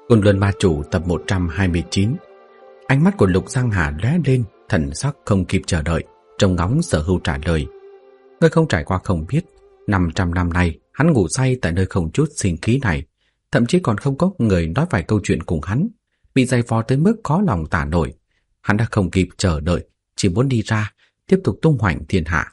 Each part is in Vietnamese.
Côn Luân Ma Chủ tập 129. Ánh mắt của Lục Giang Hà lóe lên, thần sắc không kịp chờ đợi, trông ngóng Sở Hưu trả lời. Ngươi không trải qua không biết, 500 năm nay hắn ngủ say tại nơi không chút sinh khí này, thậm chí còn không có người nói vài câu chuyện cùng hắn, bị dày vò tới mức khó lòng tả nổi. Hắn đã không kịp chờ đợi, chỉ muốn đi ra, tiếp tục tung hoành thiên hạ.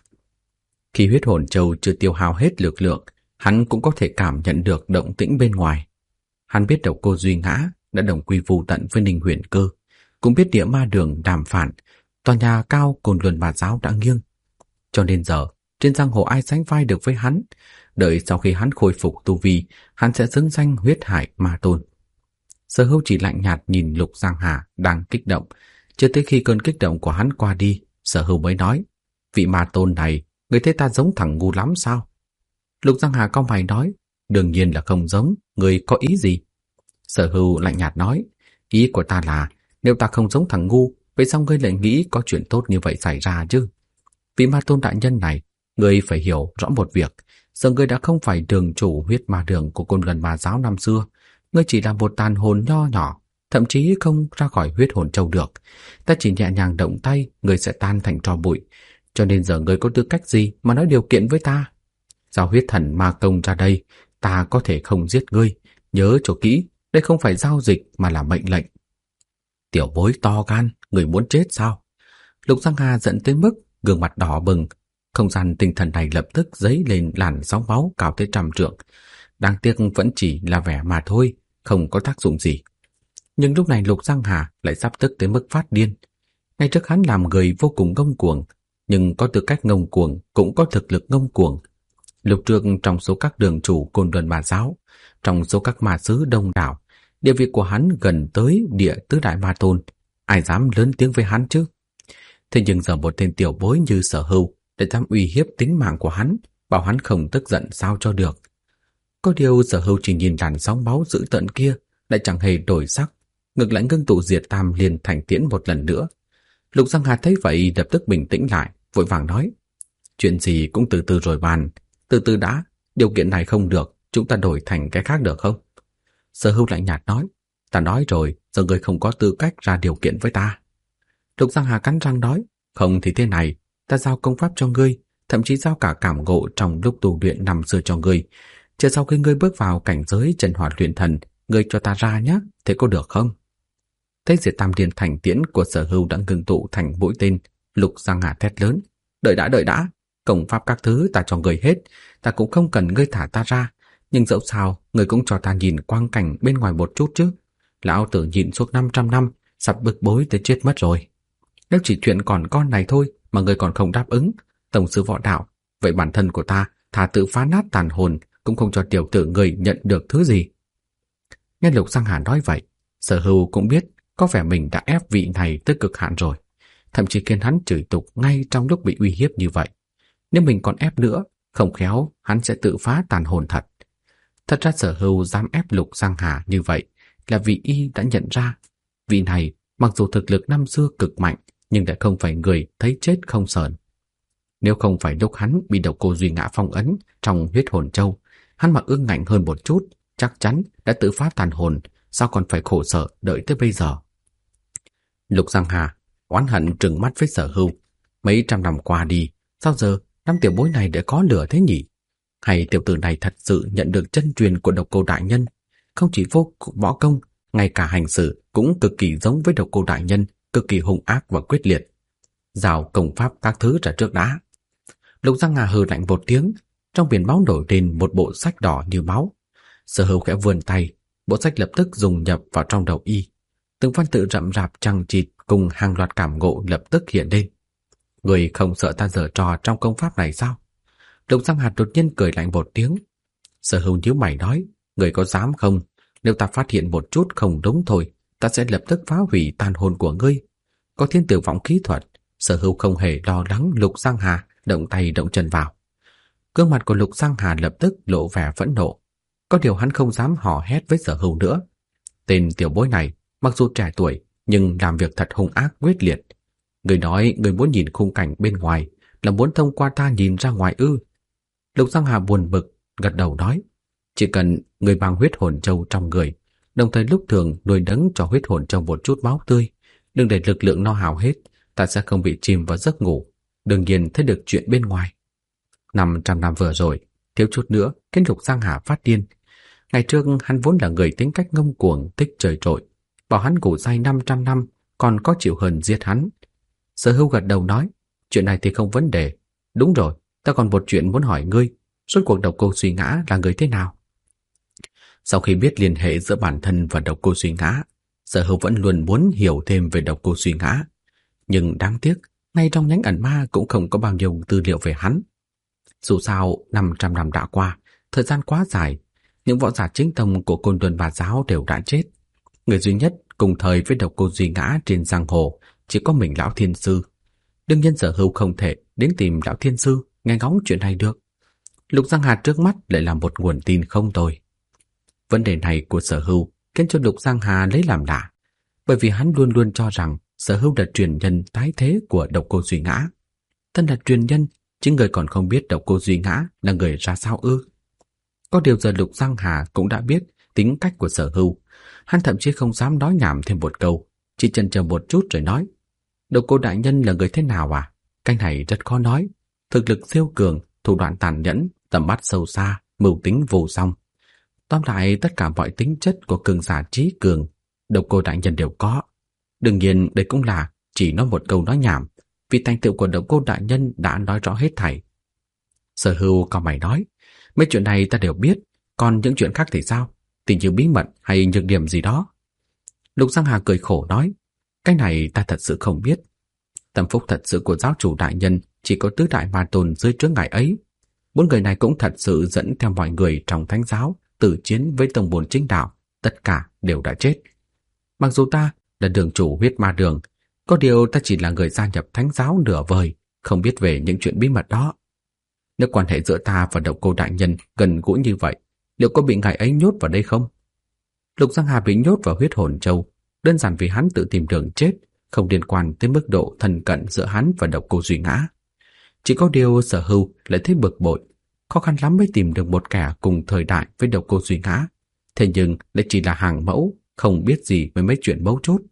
Khi huyết hồn châu chưa tiêu hao hết lực lượng, hắn cũng có thể cảm nhận được động tĩnh bên ngoài. Hắn biết Độc Cô Duy Ngã đã đồng quy vu tận với Ninh Huyền Cơ, cũng biết Địa Ma Đường đàm phản, tòa nhà cao Côn Luân Ma Giáo đã nghiêng. Cho nên giờ, trên giang hồ ai sánh vai được với hắn, đợi sau khi hắn khôi phục tu vi, hắn sẽ xứng danh huyết hải ma tôn. Sở Hưu chỉ lạnh nhạt nhìn Lục Giang Hà đang kích động, chưa tới khi cơn kích động của hắn qua đi, Sở Hưu mới nói: "Vị ma tôn này, người thấy ta giống thằng ngu lắm sao?" Lục Giang Hà cau mày nói: "Đương nhiên là không giống, người có ý gì?" Sở Hưu lạnh nhạt nói: "Ý của ta là, nếu ta không giống thằng ngu, vậy sao ngươi lại nghĩ có chuyện tốt như vậy xảy ra chứ? Vị ma tôn đại nhân này, ngươi phải hiểu rõ một việc, giờ ngươi đã không phải đường chủ huyết ma đường của Côn Luân Ma Giáo năm xưa, ngươi chỉ là một tàn hồn nho nhỏ, thậm chí không ra khỏi huyết hồn châu được. Ta chỉ nhẹ nhàng động tay, ngươi sẽ tan thành tro bụi, cho nên giờ ngươi có tư cách gì mà nói điều kiện với ta? Giao huyết thần ma công ra đây, ta có thể không giết ngươi, nhớ cho kỹ, đây không phải giao dịch mà là mệnh lệnh." Tiểu bối to gan, người muốn chết sao? Lục Giang Hà giận tới mức gương mặt đỏ bừng, không gian tinh thần này lập tức dấy lên làn sóng máu cao tới 100 trượng. Đáng tiếc vẫn chỉ là vẻ mà thôi, không có tác dụng gì. Nhưng lúc này Lục Giang Hà lại sắp tức tới mức phát điên. Ngay trước hắn làm người vô cùng ngông cuồng, nhưng có tư cách ngông cuồng cũng có thực lực ngông cuồng. Lục Trương trong số các đường chủ Côn Luân Ma Giáo, trong số các ma sứ đông đảo, địa vị của hắn gần tới địa tứ đại ma tôn, ai dám lớn tiếng với hắn chứ? Thế nhưng giờ một tên tiểu bối như Sở Hưu để dám uy hiếp tính mạng của hắn, bảo hắn không tức giận sao cho được. Có điều Sở Hưu chỉ nhìn làn sóng máu dữ tợn kia, lại chẳng hề đổi sắc, ngược lại ngưng tụ diệt tam liền thành tiễn một lần nữa. Lục Giang Hà thấy vậy lập tức bình tĩnh lại, vội vàng nói: "Chuyện gì cũng từ từ rồi bàn, từ từ đã, điều kiện này không được, chúng ta đổi thành cái khác được không?" Sở Hưu lạnh nhạt nói: "Ta nói rồi, giờ ngươi không có tư cách ra điều kiện với ta." Lục Giang Hà cắn răng nói: "Không thì thế này, ta giao công pháp cho ngươi, thậm chí giao cả cảm ngộ trong lúc tu luyện năm xưa cho ngươi. Chờ sau khi ngươi bước vào cảnh giới chân hỏa luyện thần, ngươi cho ta ra nhé, thế có được không?" Thấy diệt tam điền thành tiễn của Sở Hưu đã ngưng tụ thành mũi tên, Lục Giang Hà thét lớn: đợi đã, công pháp các thứ ta cho ngươi hết, ta cũng không cần ngươi thả ta ra, nhưng dẫu sao ngươi cũng cho ta nhìn quang cảnh bên ngoài một chút chứ. Lão tử nhịn suốt 500 năm, sắp bực bối tới chết mất rồi. Nếu chỉ chuyện còn con này thôi mà ngươi còn không đáp ứng, tổng sư võ đạo, vậy bản thân của ta thà tự phá nát tàn hồn cũng không cho tiểu tử ngươi nhận được thứ gì." Nghe Lục Giang Hà nói vậy, Sở Hưu cũng biết có vẻ mình đã ép vị này tới cực hạn rồi, thậm chí khiến hắn chửi tục ngay trong lúc bị uy hiếp như vậy. Nếu mình còn ép nữa, không khéo hắn sẽ tự phá tàn hồn thật. Thật ra Sở Hưu dám ép Lục Giang Hà như vậy là vì y đã nhận ra vị này mặc dù thực lực năm xưa cực mạnh, nhưng lại không phải người thấy chết không sờn. Nếu không phải lúc hắn bị Độc Cô Duy Ngã phong ấn trong huyết hồn châu, hắn mà ương ngạnh hơn một chút, chắc chắn đã tự phá tàn hồn, sao còn phải khổ sở đợi tới bây giờ. Lục Giang Hà oán hận trừng mắt với Sở Hưu: mấy trăm năm qua đi, sao giờ năm tiểu bối này để có lửa thế nhỉ? Hay tiểu tử này thật sự nhận được chân truyền của Độc Cô đại nhân, không chỉ vô võ công, ngay cả hành xử cũng cực kỳ giống với Độc Cô đại nhân, cực kỳ hung ác và quyết liệt. Giao công pháp các thứ ra trước đã. Lục Giang Hà hừ lạnh một tiếng, trong biển máu nổi lên một bộ sách đỏ như máu. Sở Hưu khẽ vươn tay, bộ sách lập tức dùng nhập vào trong đầu y. Từng văn tự rậm rạp chằng chịt cùng hàng loạt cảm ngộ lập tức hiện lên. Người không sợ ta giở trò trong công pháp này sao? Lục Giang Hà đột nhiên cười lạnh một tiếng. Sở Hưu nhíu mày nói: người có dám không? Nếu ta phát hiện một chút không đúng thôi, ta sẽ lập tức phá hủy tàn hồn của ngươi. Có thiên tử vọng khí thuật, Sở Hưu không hề lo lắng Lục Giang Hà động tay động chân vào. Gương mặt của Lục Giang Hà lập tức lộ vẻ phẫn nộ. Có điều hắn không dám hò hét với Sở Hưu nữa. Tên tiểu bối này mặc dù trẻ tuổi nhưng làm việc thật hung ác quyết liệt. Người nói người muốn nhìn khung cảnh bên ngoài là muốn thông qua ta nhìn ra ngoài ư? Lục Giang Hà buồn bực, gật đầu nói: chỉ cần người mang huyết hồn châu trong người, Đồng thời lúc thường nuôi nấng cho huyết hồn trong một chút máu tươi, đừng để lực lượng no hao hết, ta sẽ không bị chìm vào giấc ngủ, đương nhiên thấy được chuyện bên ngoài. 500 năm vừa rồi, thiếu chút nữa khiến Lục Giang Hà phát điên. Ngày trước hắn vốn là người tính cách ngông cuồng, thích trời trội, bảo hắn ngủ say 500 năm còn có chịu hơn giết hắn. Sở Hưu gật đầu nói, chuyện này thì không vấn đề. Đúng rồi, ta còn một chuyện muốn hỏi ngươi, rốt cuộc Độc Cô Duy Ngã là người thế nào? Sau khi biết liên hệ giữa bản thân và Độc Cô Duy Ngã, Sở Hưu vẫn luôn muốn hiểu thêm về Độc Cô Duy Ngã, nhưng đáng tiếc, ngay trong nhánh ẩn ma cũng không có bao nhiêu tư liệu về hắn. Dù sao, 500 năm đã qua, thời gian quá dài, những võ giả chính tông của Côn Luân Bà Giáo đều đã chết. Người duy nhất cùng thời với Độc Cô Duy Ngã trên giang hồ chỉ có mình Lão Thiên Sư. Đương nhiên Sở Hưu không thể đến tìm Lão Thiên Sư nghe ngóng chuyện này được. Lục Giang Hà trước mắt lại là một nguồn tin không tồi. Vấn đề này của Sở Hưu khiến cho Lục Giang Hà lấy làm lạ, bởi vì hắn luôn luôn cho rằng Sở Hưu là truyền nhân tái thế của Độc Cô Duy Ngã. Thân là truyền nhân, chính người còn không biết Độc Cô Duy Ngã là người ra sao ư? Có điều giờ Lục Giang Hà cũng đã biết tính cách của Sở Hưu, hắn thậm chí không dám nói nhảm thêm một câu, chỉ chần chờ một chút rồi nói: Độc Cô đại nhân là người thế nào à? Cái này rất khó nói, thực lực siêu cường, thủ đoạn tàn nhẫn, tầm mắt sâu xa, mưu tính vô song. Tóm lại tất cả mọi tính chất của cường giả trí cường, Độc Cô đại nhân đều có. Đương nhiên đây cũng là chỉ nói một câu nói nhảm, vì thành tựu của Độc Cô đại nhân đã nói rõ hết thảy. Sở Hưu cao mày nói, mấy chuyện này ta đều biết, còn những chuyện khác thì sao? Tình như bí mật hay nhược điểm gì đó? Lục Giang Hà cười khổ nói, cái này ta thật sự không biết. Tâm phúc thật sự của giáo chủ đại nhân chỉ có tứ đại ma tôn dưới trướng ngài ấy. 4 người này cũng thật sự dẫn theo mọi người trong thánh giáo tử chiến với tông môn chính đạo, tất cả đều đã chết. Mặc dù ta là đường chủ huyết ma đường, có điều ta chỉ là người gia nhập thánh giáo nửa vời, không biết về những chuyện bí mật đó. Nếu quan hệ giữa ta và Độc Cô đại nhân gần gũi như vậy, liệu có bị ngài ấy nhốt vào đây không? Lục Giang Hà bị nhốt vào huyết hồn châu, đơn giản vì hắn tự tìm đường chết, không liên quan tới mức độ thân cận giữa hắn và Độc Cô Duy Ngã. Chỉ có điều Sở Hưu lại thấy bực bội, khó khăn lắm mới tìm được một kẻ cùng thời đại với Độc Cô Duy Ngã, thế nhưng lại chỉ là hàng mẫu, không biết gì với mấy chuyện mấu chốt.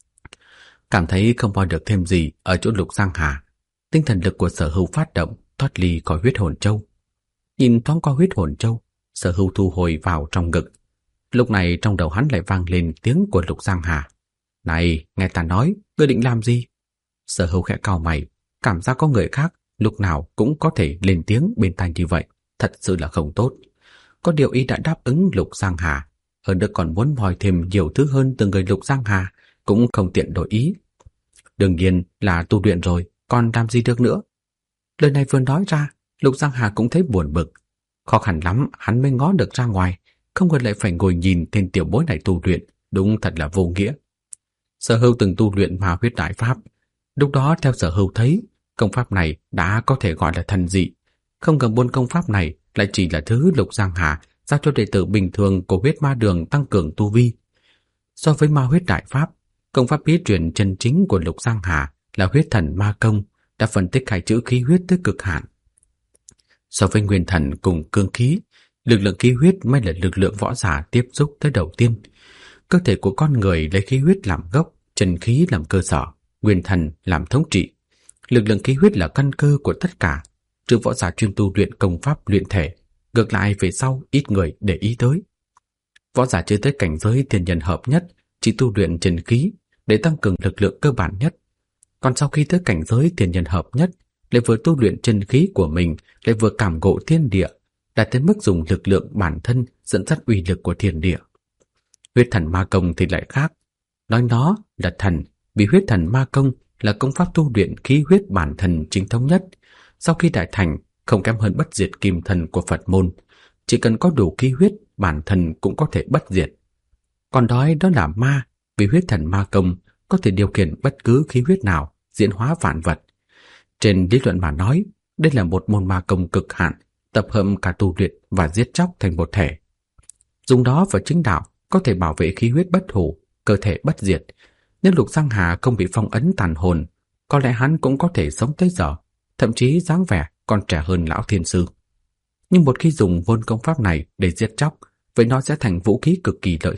Cảm thấy không voi được thêm gì ở chỗ Lục Giang Hà, tinh thần lực của Sở Hưu phát động, thoát ly khỏi huyết hồn châu. Nhìn thoáng qua huyết hồn châu, Sở Hưu thu hồi vào trong ngực. Lúc này trong đầu hắn lại vang lên tiếng của Lục Giang Hà. Này, nghe ta nói, ngươi định làm gì? Sở Hưu khẽ cau mày, cảm giác có người khác lúc nào cũng có thể lên tiếng bên tai như vậy, thật sự là không tốt. Có điều y đã đáp ứng Lục Giang Hà, hơn nữa còn muốn hỏi thêm nhiều thứ hơn từ người Lục Giang Hà, cũng không tiện đổi ý. Đương nhiên là tu luyện rồi, còn làm gì được nữa? Lời này vừa nói ra, Lục Giang Hà cũng thấy buồn bực. Khó khăn lắm hắn mới ngó được ra ngoài, không ngờ lại phải ngồi nhìn tên tiểu bối này tu luyện, đúng thật là vô nghĩa. Sở Hưu từng tu luyện Ma Huyết Đại Pháp, lúc đó theo Sở Hưu thấy, công pháp này đã có thể gọi là thần dị. Không ngờ môn công pháp này lại chỉ là thứ Lục Giang Hà giao cho đệ tử bình thường của huyết ma đường tăng cường tu vi. So với Ma Huyết Đại Pháp, công pháp bí truyền chân chính của Lục Giang Hà là Huyết Thần Ma Công, đã phân tích hai chữ khí huyết tới cực hạn. So với nguyên thần cùng cương khí, lực lượng khí huyết mới là lực lượng võ giả tiếp xúc tới đầu tiên. Cơ thể của con người lấy khí huyết làm gốc, chân khí làm cơ sở, nguyên thần làm thống trị. Lực lượng khí huyết là căn cơ của tất cả, trừ võ giả chuyên tu luyện công pháp luyện thể, ngược lại về sau ít người để ý tới. Võ giả chưa tới cảnh giới thiên nhân hợp nhất, chỉ tu luyện chân khí để tăng cường lực lượng cơ bản nhất. Còn sau khi tới cảnh giới thiên nhân hợp nhất, lại vừa tu luyện chân khí của mình, lại vừa cảm ngộ thiên địa, đạt tới mức dùng lực lượng bản thân dẫn dắt uy lực của thiên địa. Huyết Thần Ma Công thì lại khác. Nói nó là thần, vì Huyết Thần Ma Công là công pháp tu luyện khí huyết bản thân chính thống nhất. Sau khi đại thành, không kém hơn bất diệt kim thần của Phật môn. Chỉ cần có đủ khí huyết, bản thân cũng có thể bất diệt. Còn đó là ma, vì Huyết Thần Ma Công có thể điều khiển bất cứ khí huyết nào, diễn hóa vạn vật. Trên lý luận mà nói, đây là một môn ma công cực hạn, tập hợp cả tu luyện và giết chóc thành một thể. Dùng đó vào chính đạo có thể bảo vệ khí huyết bất hủ, cơ thể bất diệt. Nhưng Lục Giang Hà không bị phong ấn tàn hồn, có lẽ hắn cũng có thể sống tới giờ, thậm chí dáng vẻ còn trẻ hơn Lão Thiên Sư. Nhưng một khi dùng môn công pháp này để giết chóc, vậy nó sẽ thành vũ khí cực kỳ lợi hại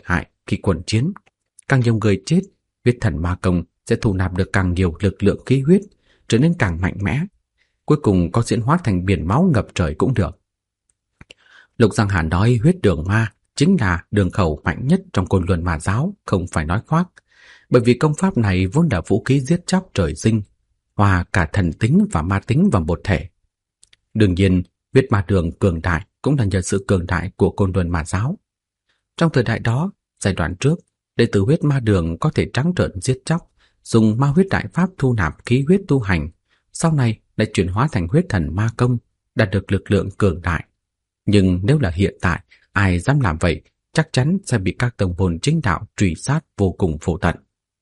khi quần chiến. Càng nhiều người chết, huyết thần ma công sẽ thu nạp được càng nhiều lực lượng khí huyết, trở nên càng mạnh mẽ. Cuối cùng có diễn hóa thành biển máu ngập trời cũng được. Lục Giang Hà nói huyết đường ma chính là đường khẩu mạnh nhất trong Côn Luân Ma giáo, không phải nói khoác. Bởi vì công pháp này vốn là vũ khí giết chóc trời sinh, hòa cả thần tính và ma tính vào một thể. Đương nhiên, huyết ma đường cường đại cũng là nhờ sự cường đại của Côn Luân Ma giáo. Trong thời đại đó, giai đoạn trước, đệ tử huyết ma đường có thể trắng trợn giết chóc, dùng ma huyết đại pháp thu nạp khí huyết tu hành, sau này lại chuyển hóa thành huyết thần ma công, đạt được lực lượng cường đại. Nhưng nếu là hiện tại, ai dám làm vậy, chắc chắn sẽ bị các tông môn chính đạo truy sát vô cùng vô tận.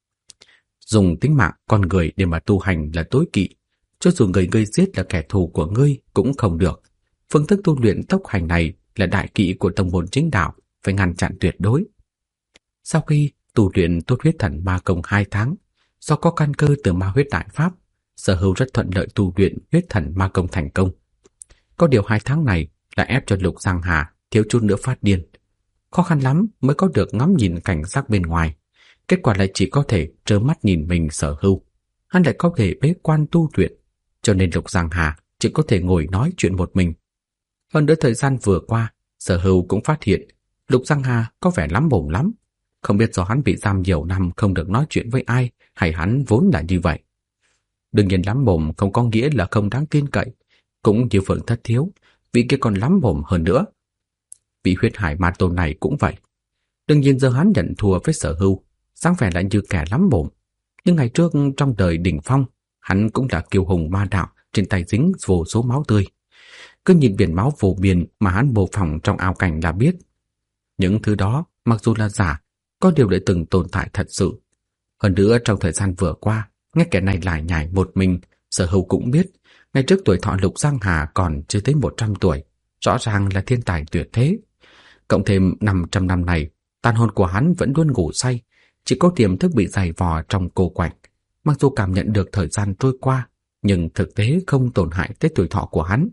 Dùng tính mạng con người để mà tu hành là tối kỵ, cho dù người ngươi giết là kẻ thù của ngươi cũng không được. Phương thức tu luyện tốc hành này là đại kỵ của tông môn chính đạo, phải ngăn chặn tuyệt đối. Sau khi tu luyện tốt huyết thần ma công 2 tháng, do có căn cơ từ ma huyết đại pháp, Sở Hữu rất thuận lợi tu luyện huyết thần ma công thành công. Có điều 2 tháng này là ép cho Lục Giang Hà thiếu chút nữa phát điên. Khó khăn lắm mới có được ngắm nhìn cảnh sắc bên ngoài, kết quả lại chỉ có thể trơ mắt nhìn mình Sở Hữu. Hắn lại có thể bế quan tu luyện, cho nên Lục Giang Hà chỉ có thể ngồi nói chuyện một mình. Hơn nữa thời gian vừa qua, Sở Hữu cũng phát hiện Lục Giang Hà có vẻ lắm mồm lắm. Không biết do hắn bị giam nhiều năm không được nói chuyện với ai, hay hắn vốn là như vậy. Đương nhiên lắm mồm không có nghĩa là không đáng tin cậy, cũng như Phượng Thất Thiếu, vị kia còn lắm mồm hơn nữa. Vị huyết hải ma tôn này cũng vậy. Đương nhiên giờ hắn nhận thua với Sở Hữu, sáng vẻ lại như kẻ lắm mồm. Nhưng ngày trước trong đời đỉnh phong, hắn cũng là kiêu hùng ma đạo, trên tay dính vô số máu tươi. Cứ nhìn biển máu vô biên mà hắn mô phỏng trong ảo cảnh là biết. Những thứ đó mặc dù là giả, có điều lại từng tồn tại thật sự. Hơn nữa trong thời gian vừa qua, nghe kẻ này lải nhải một mình, Sở Hữu cũng biết, ngày trước tuổi thọ Lục Giang Hà còn chưa tới 100 tuổi, rõ ràng là thiên tài tuyệt thế. Cộng thêm 500 năm này, tàn hồn của hắn vẫn luôn ngủ say, chỉ có tiềm thức bị dày vò trong cô quạnh. Mặc dù cảm nhận được thời gian trôi qua, nhưng thực tế không tổn hại tới tuổi thọ của hắn.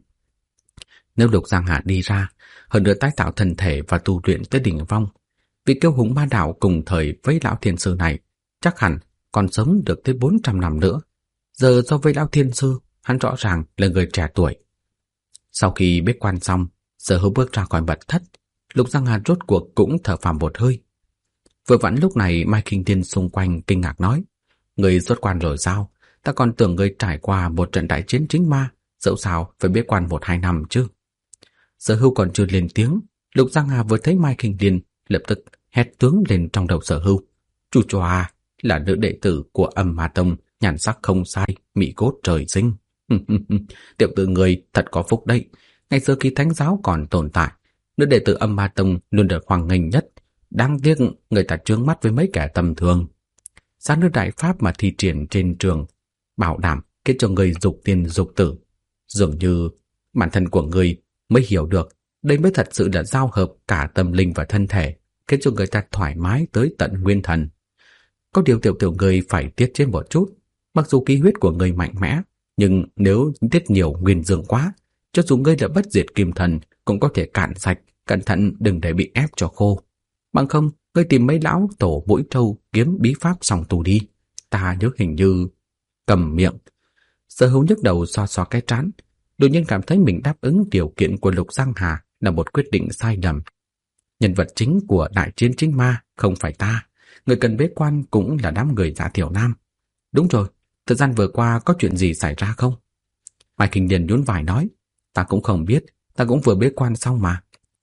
Nếu Lục Giang Hà đi ra, hơn nữa tái tạo thân thể và tu luyện tới đỉnh phong, vị kiêu hùng ma đạo cùng thời với lão thiên sư này chắc hẳn còn sống được tới 400 năm nữa. Giờ so với lão thiên sư, hắn rõ ràng là người trẻ tuổi. Sau khi bế quan xong, Sở Hữu bước ra khỏi mật thất, Lục Giang Hà rốt cuộc cũng thở phào một hơi. Vừa vặn lúc này Mai Kinh Thiên xung quanh kinh ngạc nói: "Người xuất quan rồi sao? Ta còn tưởng người trải qua một trận đại chiến chính ma, dẫu sao phải bế quan 1-2 năm chứ." Sở Hữu còn chưa lên tiếng, Lục Giang Hà vừa thấy Mai Kinh Thiên lập tức hét tướng lên trong đầu Sở Hữu: "Chu Choa là nữ đệ tử của Âm Ma Tông, nhan sắc không sai, mỹ cốt trời sinh." Tiểu tử người thật có phúc đấy. Ngày xưa khi thánh giáo còn tồn tại, nữ đệ tử Âm Ma Tông luôn được hoan nghênh nhất. Đáng tiếc người ta trướng mắt với mấy kẻ tầm thường. Sát nữ đại pháp mà thi triển trên trường, bảo đảm khiến cho người dục tiền dục tử. Dường như bản thân của người mới hiểu được, đây mới thật sự là giao hợp cả tâm linh và thân thể, khiến cho người ta thoải mái tới tận nguyên thần. Có điều tiểu người phải tiết chế một chút. Mặc dù khí huyết của người mạnh mẽ, nhưng nếu tiết nhiều nguyên dương quá, cho dù ngươi là bất diệt kim thần cũng có thể cạn sạch. Cẩn thận đừng để bị ép cho khô. Bằng không, ngươi tìm mấy lão tổ mũi trâu kiếm bí pháp xong tu đi. Ta nhớ hình như... Cầm miệng. Sở Hữu nhức đầu xoa xoa cái trán, đột nhiên cảm thấy mình đáp ứng điều kiện của Lục Giang Hà là một quyết định sai lầm. Nhân vật chính của đại chiến chính ma không phải ta. Người cần bế quan cũng là đám người Dạ Thiểu Nam. Đúng rồi, thời gian vừa qua có chuyện gì xảy ra không? Mai Kinh Điền nhún vai nói: Ta cũng không biết, ta cũng vừa bế quan xong mà.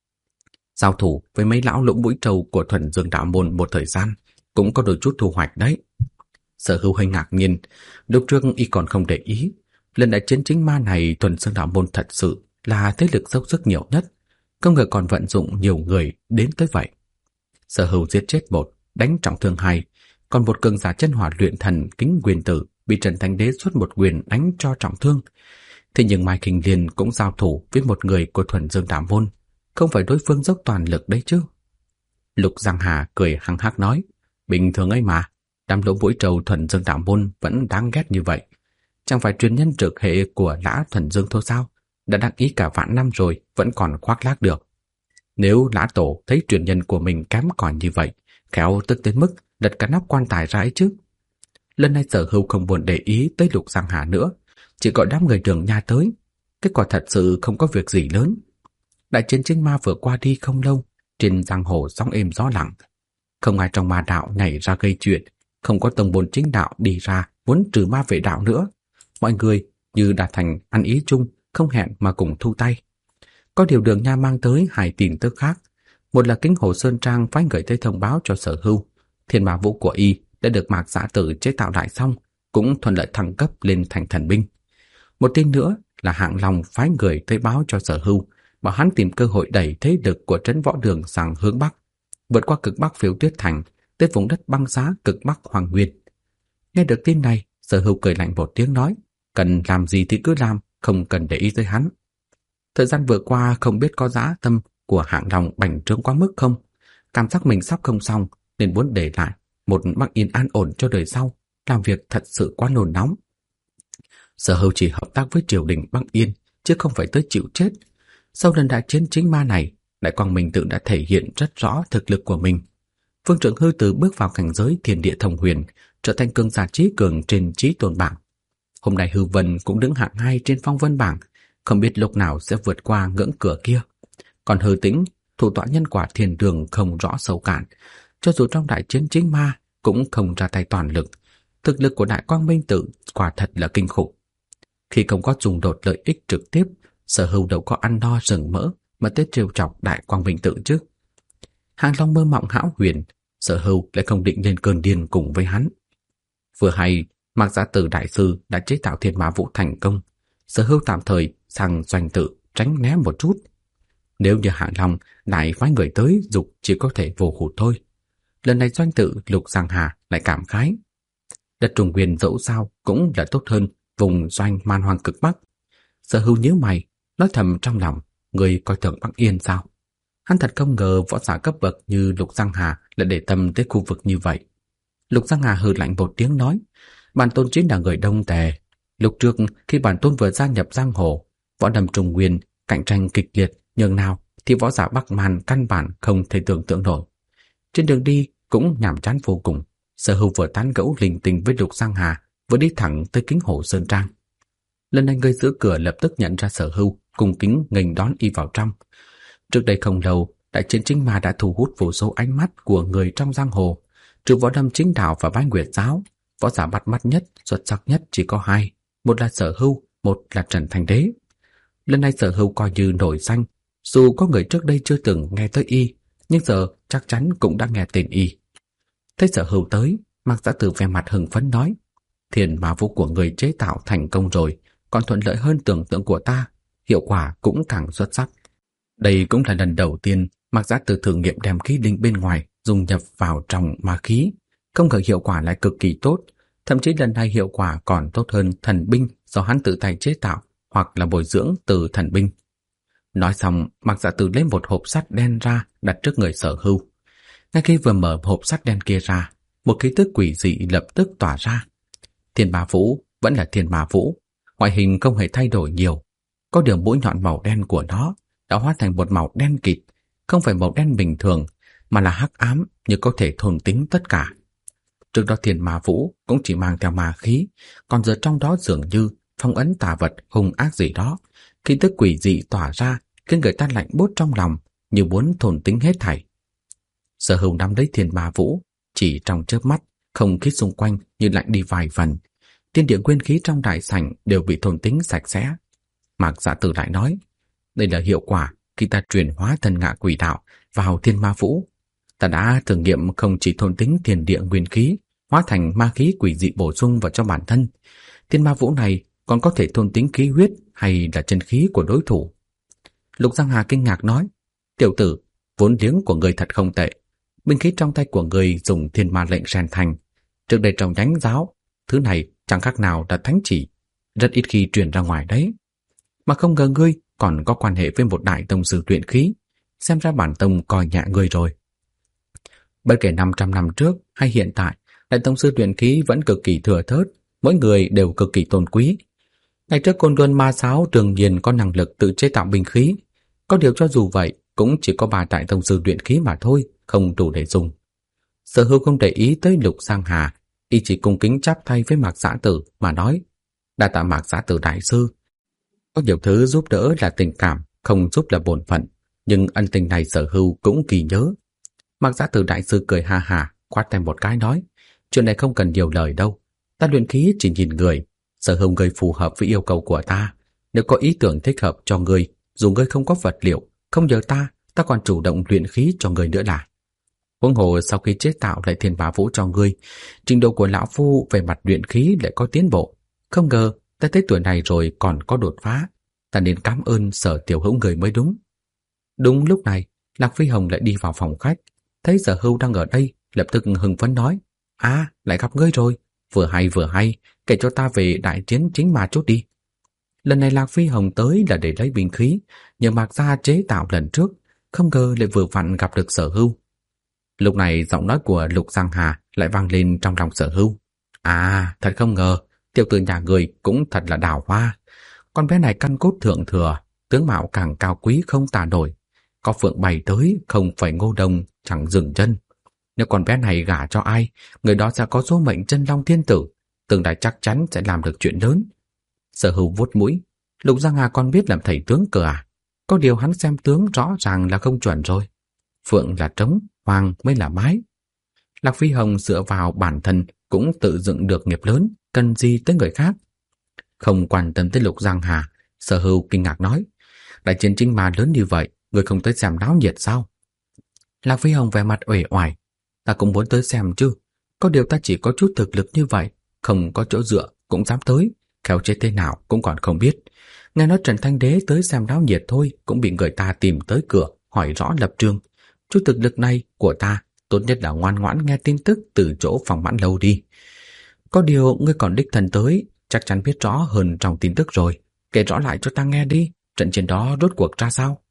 Giao thủ với mấy lão lũng mũi trâu của Thuần Dương Đạo Môn một thời gian, cũng có đôi chút thu hoạch đấy. Sở Hữu hơi ngạc nhiên, lúc trước y còn không để ý. Lần đại chiến chính ma này Thuần Dương Đạo Môn thật sự là thế lực dốc sức nhiều nhất, không ngờ còn vận dụng nhiều người đến tới vậy. Sở Hữu giết chết một, đánh trọng thương 2, còn một cường giả chân hỏa luyện thần Kính Nguyên Tử bị Trần Thánh Đế xuất một quyền đánh cho trọng thương. Thế nhưng Mai Kinh Liên cũng giao thủ với một người của Thuần Dương Đạo Môn, không phải đối phương dốc toàn lực đấy chứ. Lục Giang Hà cười hăng hắc nói: Bình thường ấy mà, đám lỗ mũi trâu Thuần Dương Đạo Môn vẫn đáng ghét như vậy. Chẳng phải truyền nhân trực hệ của Lã Thuần Dương thôi sao? Đã đắc ý cả vạn năm rồi vẫn còn khoác lác được. Nếu Lã Tổ thấy truyền nhân của mình kém cỏi như vậy, khéo tức tới mức lật cả nắp quan tài ra ấy chứ. Lần này Sở Hưu không buồn để ý tới Lục Giang Hà nữa, chỉ gọi đám người Đường Nha tới. Kết quả thật sự không có việc gì lớn. Đại chiến chính ma vừa qua đi không lâu, trên giang hồ sóng êm gió lặng. Không ai trong ma đạo nhảy ra gây chuyện, không có tông môn chính đạo đi ra muốn trừ ma vệ đạo nữa. Mọi người như đạt thành ăn ý chung, không hẹn mà cùng thu tay. Có điều Đường Nha mang tới hai tin tức khác. Một là Kính Hồ Sơn Trang phái người tới thông báo cho Sở Hưu, thiên ma vũ của y đã được Mạc Giã Tử chế tạo lại xong, cũng thuận lợi thăng cấp lên thành thần binh. Một tin nữa là Hạng Long phái người tới báo cho Sở Hưu, bảo hắn tìm cơ hội đẩy thế lực của trấn Võ Đường sang hướng bắc, vượt qua cực bắc Phiêu Tuyết Thành tới vùng đất băng giá cực bắc Hoàng Nguyên. Nghe được tin này, Sở Hưu cười lạnh một tiếng nói, cần làm gì thì cứ làm, không cần để ý tới hắn. Thời gian vừa qua không biết có dã tâm của Hạng Long bành trướng quá mức không, cảm giác mình sắp không xong nên muốn để lại một Bắc Yên an ổn cho đời sau, làm việc thật sự quá nôn nóng. Sở Hưu chỉ hợp tác với triều đình Bắc Yên, chứ không phải tới chịu chết. Sau lần đại chiến chính ma này, Đại Quang Minh Tự đã thể hiện rất rõ thực lực của mình. Phương Trưởng Hư từ bước vào cảnh giới thiên địa thông huyền, trở thành cường giả trí cường trên trí tôn bảng. Hôm nay Hư Vân cũng đứng hạng 2 trên phong vân bảng, không biết lúc nào sẽ vượt qua ngưỡng cửa kia. Còn Hư Tĩnh, thủ tọa nhân quả thiên đường không rõ sâu cạn, cho dù trong đại chiến chính ma cũng không ra tay toàn lực. Thực lực của Đại Quang Minh Tự quả thật là kinh khủng. Khi không có xung đột lợi ích trực tiếp, Sở Hưu đâu có ăn no rừng mỡ mà tới trêu chọc Đại Quang Minh Tự chứ. Hàng Long mơ mộng hão huyền, Sở Hưu lại không định lên cơn điên cùng với hắn. Vừa hay Mạc Giã Tử đại sư đã chế tạo thiên ma vũ thành công, Sở Hưu tạm thời sang Doanh Tự tránh né một chút. Nếu như Hàng Long lại phái người tới dục chỉ có thể vô hụt thôi. Lần này Doanh Tự Lục Giang Hà lại cảm khái, đất Trung Nguyên dẫu sao cũng là tốt hơn vùng doanh man hoang cực bắc. Sở Hưu nhíu mày, nói thầm trong lòng, người coi thường Bắc Yên sao? Hắn thật không ngờ võ giả cấp bậc như Lục Giang Hà lại để tâm tới khu vực như vậy. Lục Giang Hà hừ lạnh một tiếng nói, bản tôn chính là người Đông Tề. Lúc trước khi bản tôn vừa gia nhập giang hồ, võ đầm Trung Nguyên cạnh tranh kịch liệt nhường nào thì võ giả Bắc Man căn bản không thể tưởng tượng nổi. Trên đường đi cũng nhàm chán vô cùng. Sở Hưu vừa tán gẫu linh tinh với Lục Giang Hà, vừa đi thẳng tới Kính Hồ Sơn Trang. Lần này người giữ cửa lập tức nhận ra Sở Hưu, cung kính nghênh đón y vào trong. Trước đây không lâu, đại chiến chính ma đã thu hút vô số ánh mắt của người trong giang hồ. Trừ võ đâm chính đạo và Bái Nguyệt giáo, võ giả bắt mắt nhất, xuất sắc nhất chỉ có hai, một là Sở Hưu, một là Trần Thành Đế. Lần này Sở Hưu coi như nổi danh, dù có người trước đây chưa từng nghe tới y, nhưng giờ chắc chắn cũng đã nghe tên y. Thấy Sở Hưu tới, Mạc Giã Tử vẻ mặt hưng phấn nói, thiên ma vũ của người chế tạo thành công rồi, còn thuận lợi hơn tưởng tượng của ta, hiệu quả cũng càng xuất sắc. Đây cũng là lần đầu tiên Mạc Giã Tử thử nghiệm đem khí linh bên ngoài dung nhập vào trong ma khí, không ngờ hiệu quả lại cực kỳ tốt, thậm chí lần này hiệu quả còn tốt hơn thần binh do hắn tự tay chế tạo hoặc là bồi dưỡng từ thần binh. Nói xong, Mạc Giã Tử lấy một hộp sắt đen ra đặt trước người Sở Hưu. Ngay khi vừa mở hộp sắt đen kia ra, một khí tức quỷ dị lập tức tỏa ra. Thiên ma vũ vẫn là thiên ma vũ, ngoại hình không hề thay đổi nhiều, có điều mũi nhọn màu đen của nó đã hóa thành một màu đen kịt, không phải màu đen bình thường mà là hắc ám, như có thể thôn tính tất cả. Trước đó thiên ma vũ cũng chỉ mang theo ma khí, còn giờ trong đó dường như phong ấn tà vật hung ác gì đó, khí tức quỷ dị tỏa ra khiến người ta lạnh buốt trong lòng, như muốn thôn tính hết thảy. Sở Hưu nắm lấy thiên ma vũ, chỉ trong chớp mắt, không khí xung quanh như lạnh đi vài phần. Thiên địa nguyên khí trong đại sảnh đều bị thôn tính sạch sẽ. Mạc Giã Tử lại nói, đây là hiệu quả khi ta truyền hóa thần ngạ quỷ đạo vào thiên ma vũ. Ta đã thử nghiệm không chỉ thôn tính thiên địa nguyên khí, hóa thành ma khí quỷ dị bổ sung vào cho bản thân. Thiên ma vũ này còn có thể thôn tính khí huyết hay là chân khí của đối thủ. Lục Giang Hà kinh ngạc nói, tiểu tử, vốn liếng của người thật không tệ. Binh khí trong tay của người dùng thiên ma lệnh rèn thành. Trước đây trong thánh giáo, thứ này chẳng khác nào là thánh chỉ, rất ít khi truyền ra ngoài đấy. Mà không ngờ ngươi còn có quan hệ với một đại tông sư luyện khí, xem ra bản tông coi nhẹ ngươi rồi. Bất kể 500 năm trước hay hiện tại, đại tông sư luyện khí vẫn cực kỳ thừa thớt, mỗi người đều cực kỳ tôn quý. Ngày trước Côn Luân Ma Giáo đương nhiên có năng lực tự chế tạo binh khí, có điều cho dù vậy cũng chỉ có 3 đại tông sư luyện khí mà thôi, không đủ để dùng. Sở Hưu không để ý tới Lục Giang Hà, y chỉ cung kính chắp tay với Mạc Xã Tử mà nói: "Đa tạ Mạc Xã Tử đại sư. Có nhiều thứ giúp đỡ là tình cảm, không giúp là bổn phận, nhưng ân tình này Sở Hưu cũng ghi nhớ." Mạc Xã Tử đại sư cười ha hả, quát tay một cái nói: "Chuyện này không cần nhiều lời đâu, ta luyện khí chỉ nhìn người, Sở Hưu người phù hợp với yêu cầu của ta, nếu có ý tưởng thích hợp cho người, dù ngươi không có vật liệu, không nhờ ta còn chủ động luyện khí cho người nữa là. Huống hồ sau khi chế tạo lại Thiên Bá Vũ cho ngươi, trình độ của lão phu về mặt luyện khí lại có tiến bộ, không ngờ ta tới tuổi này rồi còn có đột phá, ta nên cảm ơn Sở tiểu hữu người mới đúng." Đúng lúc này, Lạc Phi Hồng lại đi vào phòng khách, thấy Sở Hưu đang ở đây, lập tức hưng phấn nói: lại gặp ngươi rồi, vừa hay, kể cho ta về đại chiến chính ma chút đi." Lần này Lạc Phi Hồng tới là để lấy binh khí, nhờ Mạc gia chế tạo lần trước, không ngờ lại vừa vặn gặp được Sở Hưu. Lúc này giọng nói của Lục Giang Hà lại vang lên trong lòng Sở Hưu: Thật không ngờ, tiểu tử nhà người cũng thật là đào hoa. Con bé này căn cốt thượng thừa, tướng mạo càng cao quý không tả nổi. Có phượng bày tới, không phải ngô đồng, chẳng dừng chân. Nếu con bé này gả cho ai, người đó sẽ có số mệnh chân long thiên tử, tương lai chắc chắn sẽ làm được chuyện lớn. Sở Hưu vuốt mũi: Lục Giang Hà còn biết làm thầy tướng cơ à? Có điều hắn xem tướng rõ ràng là không chuẩn rồi. Phượng là trống, hoàng mới là mái. Lạc Phi Hồng dựa vào bản thân cũng tự dựng được nghiệp lớn, cần gì tới người khác. Không quan tâm tới Lục Giang Hà, Sở Hưu kinh ngạc nói: đại chiến chính ma lớn như vậy, người không tới xem náo nhiệt sao? Lạc Phi Hồng vẻ mặt uể oải: ta cũng muốn tới xem chứ, có điều ta chỉ có chút thực lực như vậy, không có chỗ dựa cũng dám tới, khéo chết thế nào cũng còn không biết. Nghe nói Trần Thanh Đế tới xem náo nhiệt thôi cũng bị người ta tìm tới cửa hỏi rõ lập trường. Chút thực lực này của ta tốt nhất là ngoan ngoãn nghe tin tức từ chỗ Phòng Mãn Lâu đi. Có điều ngươi còn đích thân tới, chắc chắn biết rõ hơn trong tin tức rồi, kể rõ lại cho ta nghe đi, trận chiến đó rốt cuộc ra sao?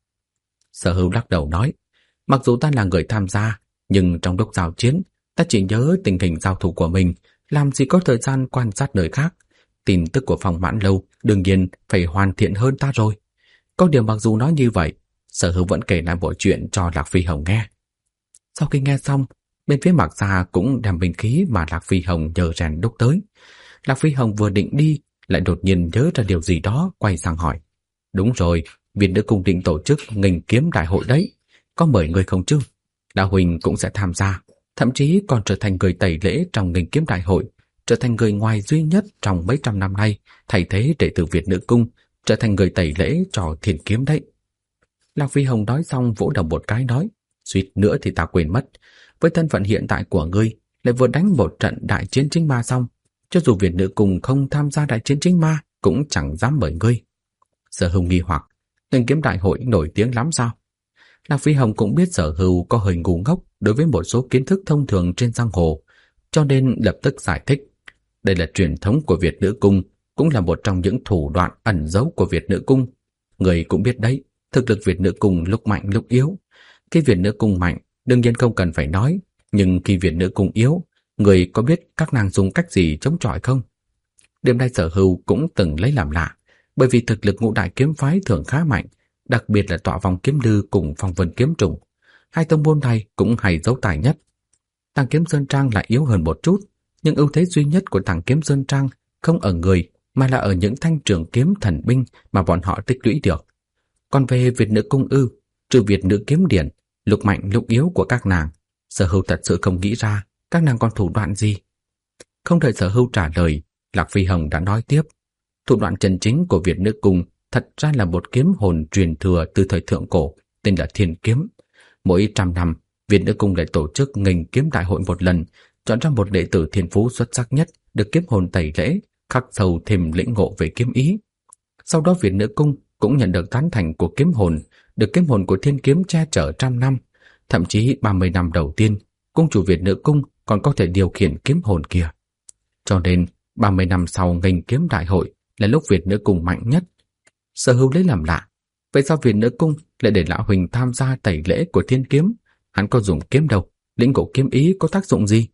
Sở Hưu lắc đầu nói: mặc dù ta là người tham gia, nhưng trong lúc giao chiến, ta chỉ nhớ tình hình giao thủ của mình, làm gì có thời gian quan sát nơi khác. Tin tức của Phòng Mãn Lâu đương nhiên phải hoàn thiện hơn ta rồi. Có điều mặc dù nói như vậy, Sở Hưu vẫn kể lại bộ chuyện cho Lạc Phi Hồng nghe. Sau khi nghe xong, bên phía Mạc gia cũng đem binh khí mà Lạc Phi Hồng nhờ rèn đúc tới. Lạc Phi Hồng vừa định đi, lại đột nhiên nhớ ra điều gì đó, quay sang hỏi: đúng rồi, Viên Nữ Cung định tổ chức nghênh kiếm đại hội đấy, có mời người không chứ? Đạo huynh cũng sẽ tham gia, thậm chí còn trở thành người tẩy lễ trong nghênh kiếm đại hội, trở thành người ngoài duy nhất trong mấy trăm năm nay thay thế đệ tử Việt Nữ Cung, trở thành người tẩy lễ cho Thiên Kiếm đấy. Lạc Phi Hồng nói xong vỗ đầu một cái nói: suýt nữa thì ta quên mất, với thân phận hiện tại của ngươi, lại vừa đánh một trận đại chiến chính ma xong, cho dù Việt Nữ Cung không tham gia đại chiến chính ma cũng chẳng dám mời ngươi. Sở Hưu nghi hoặc: nghênh kiếm đại hội nổi tiếng lắm sao? Lạc Phi Hồng cũng biết Sở Hưu có hơi ngu ngốc đối với một số kiến thức thông thường trên giang hồ, cho nên lập tức giải thích: đây là truyền thống của Việt Nữ Cung, cũng là một trong những thủ đoạn ẩn giấu của Việt Nữ Cung. Người cũng biết đấy, thực lực Việt Nữ Cung lúc mạnh lúc yếu. Khi Việt Nữ Cung mạnh, đương nhiên không cần phải nói, nhưng khi Việt Nữ Cung yếu, người có biết các nàng dùng cách gì chống chọi không? Điểm này Sở Hưu cũng từng lấy làm lạ, bởi vì thực lực ngũ đại kiếm phái thường khá mạnh, đặc biệt là Tọa Vòng Kiếm Lư cùng Phong Vân Kiếm Trùng. Hai tông môn này cũng hay giấu tài nhất. Tàng Kiếm Sơn Trang lại yếu hơn một chút, nhưng ưu thế duy nhất của Tàng Kiếm Sơn Trang không ở người, mà là ở những thanh trường kiếm thần binh mà bọn họ tích lũy được. Còn về Việt Nữ Cung trừ Việt Nữ Kiếm Điển, lúc mạnh lúc yếu của các nàng, Sở Hưu thật sự không nghĩ ra các nàng còn thủ đoạn gì. Không đợi Sở Hưu trả lời, Lạc Phi Hồng đã nói tiếp: thủ đoạn chân chính của Việt Nữ Cung thật ra là một kiếm hồn truyền thừa từ thời thượng cổ, tên là Thiên Kiếm. Mỗi 100 năm, Việt Nữ Cung lại tổ chức nghênh kiếm đại hội một lần, chọn ra một đệ tử thiên phú xuất sắc nhất được kiếm hồn tẩy lễ, khắc sâu thêm lĩnh ngộ về kiếm ý. Sau đó Việt Nữ Cung cũng nhận được tán thành của kiếm hồn, được kiếm hồn của Thiên Kiếm che chở 100 năm, thậm chí 30 năm đầu tiên, cung chủ Việt Nữ Cung còn có thể điều khiển kiếm hồn kia. Cho nên 30 năm sau nghênh kiếm đại hội là lúc Việt Nữ Cung mạnh nhất. Sở Hưu lấy làm lạ, vậy sao Việt Nữ Cung lại để lão huỳnh tham gia tẩy lễ của Thiên Kiếm? Hắn có dùng kiếm đâu, lĩnh ngộ kiếm ý có tác dụng gì?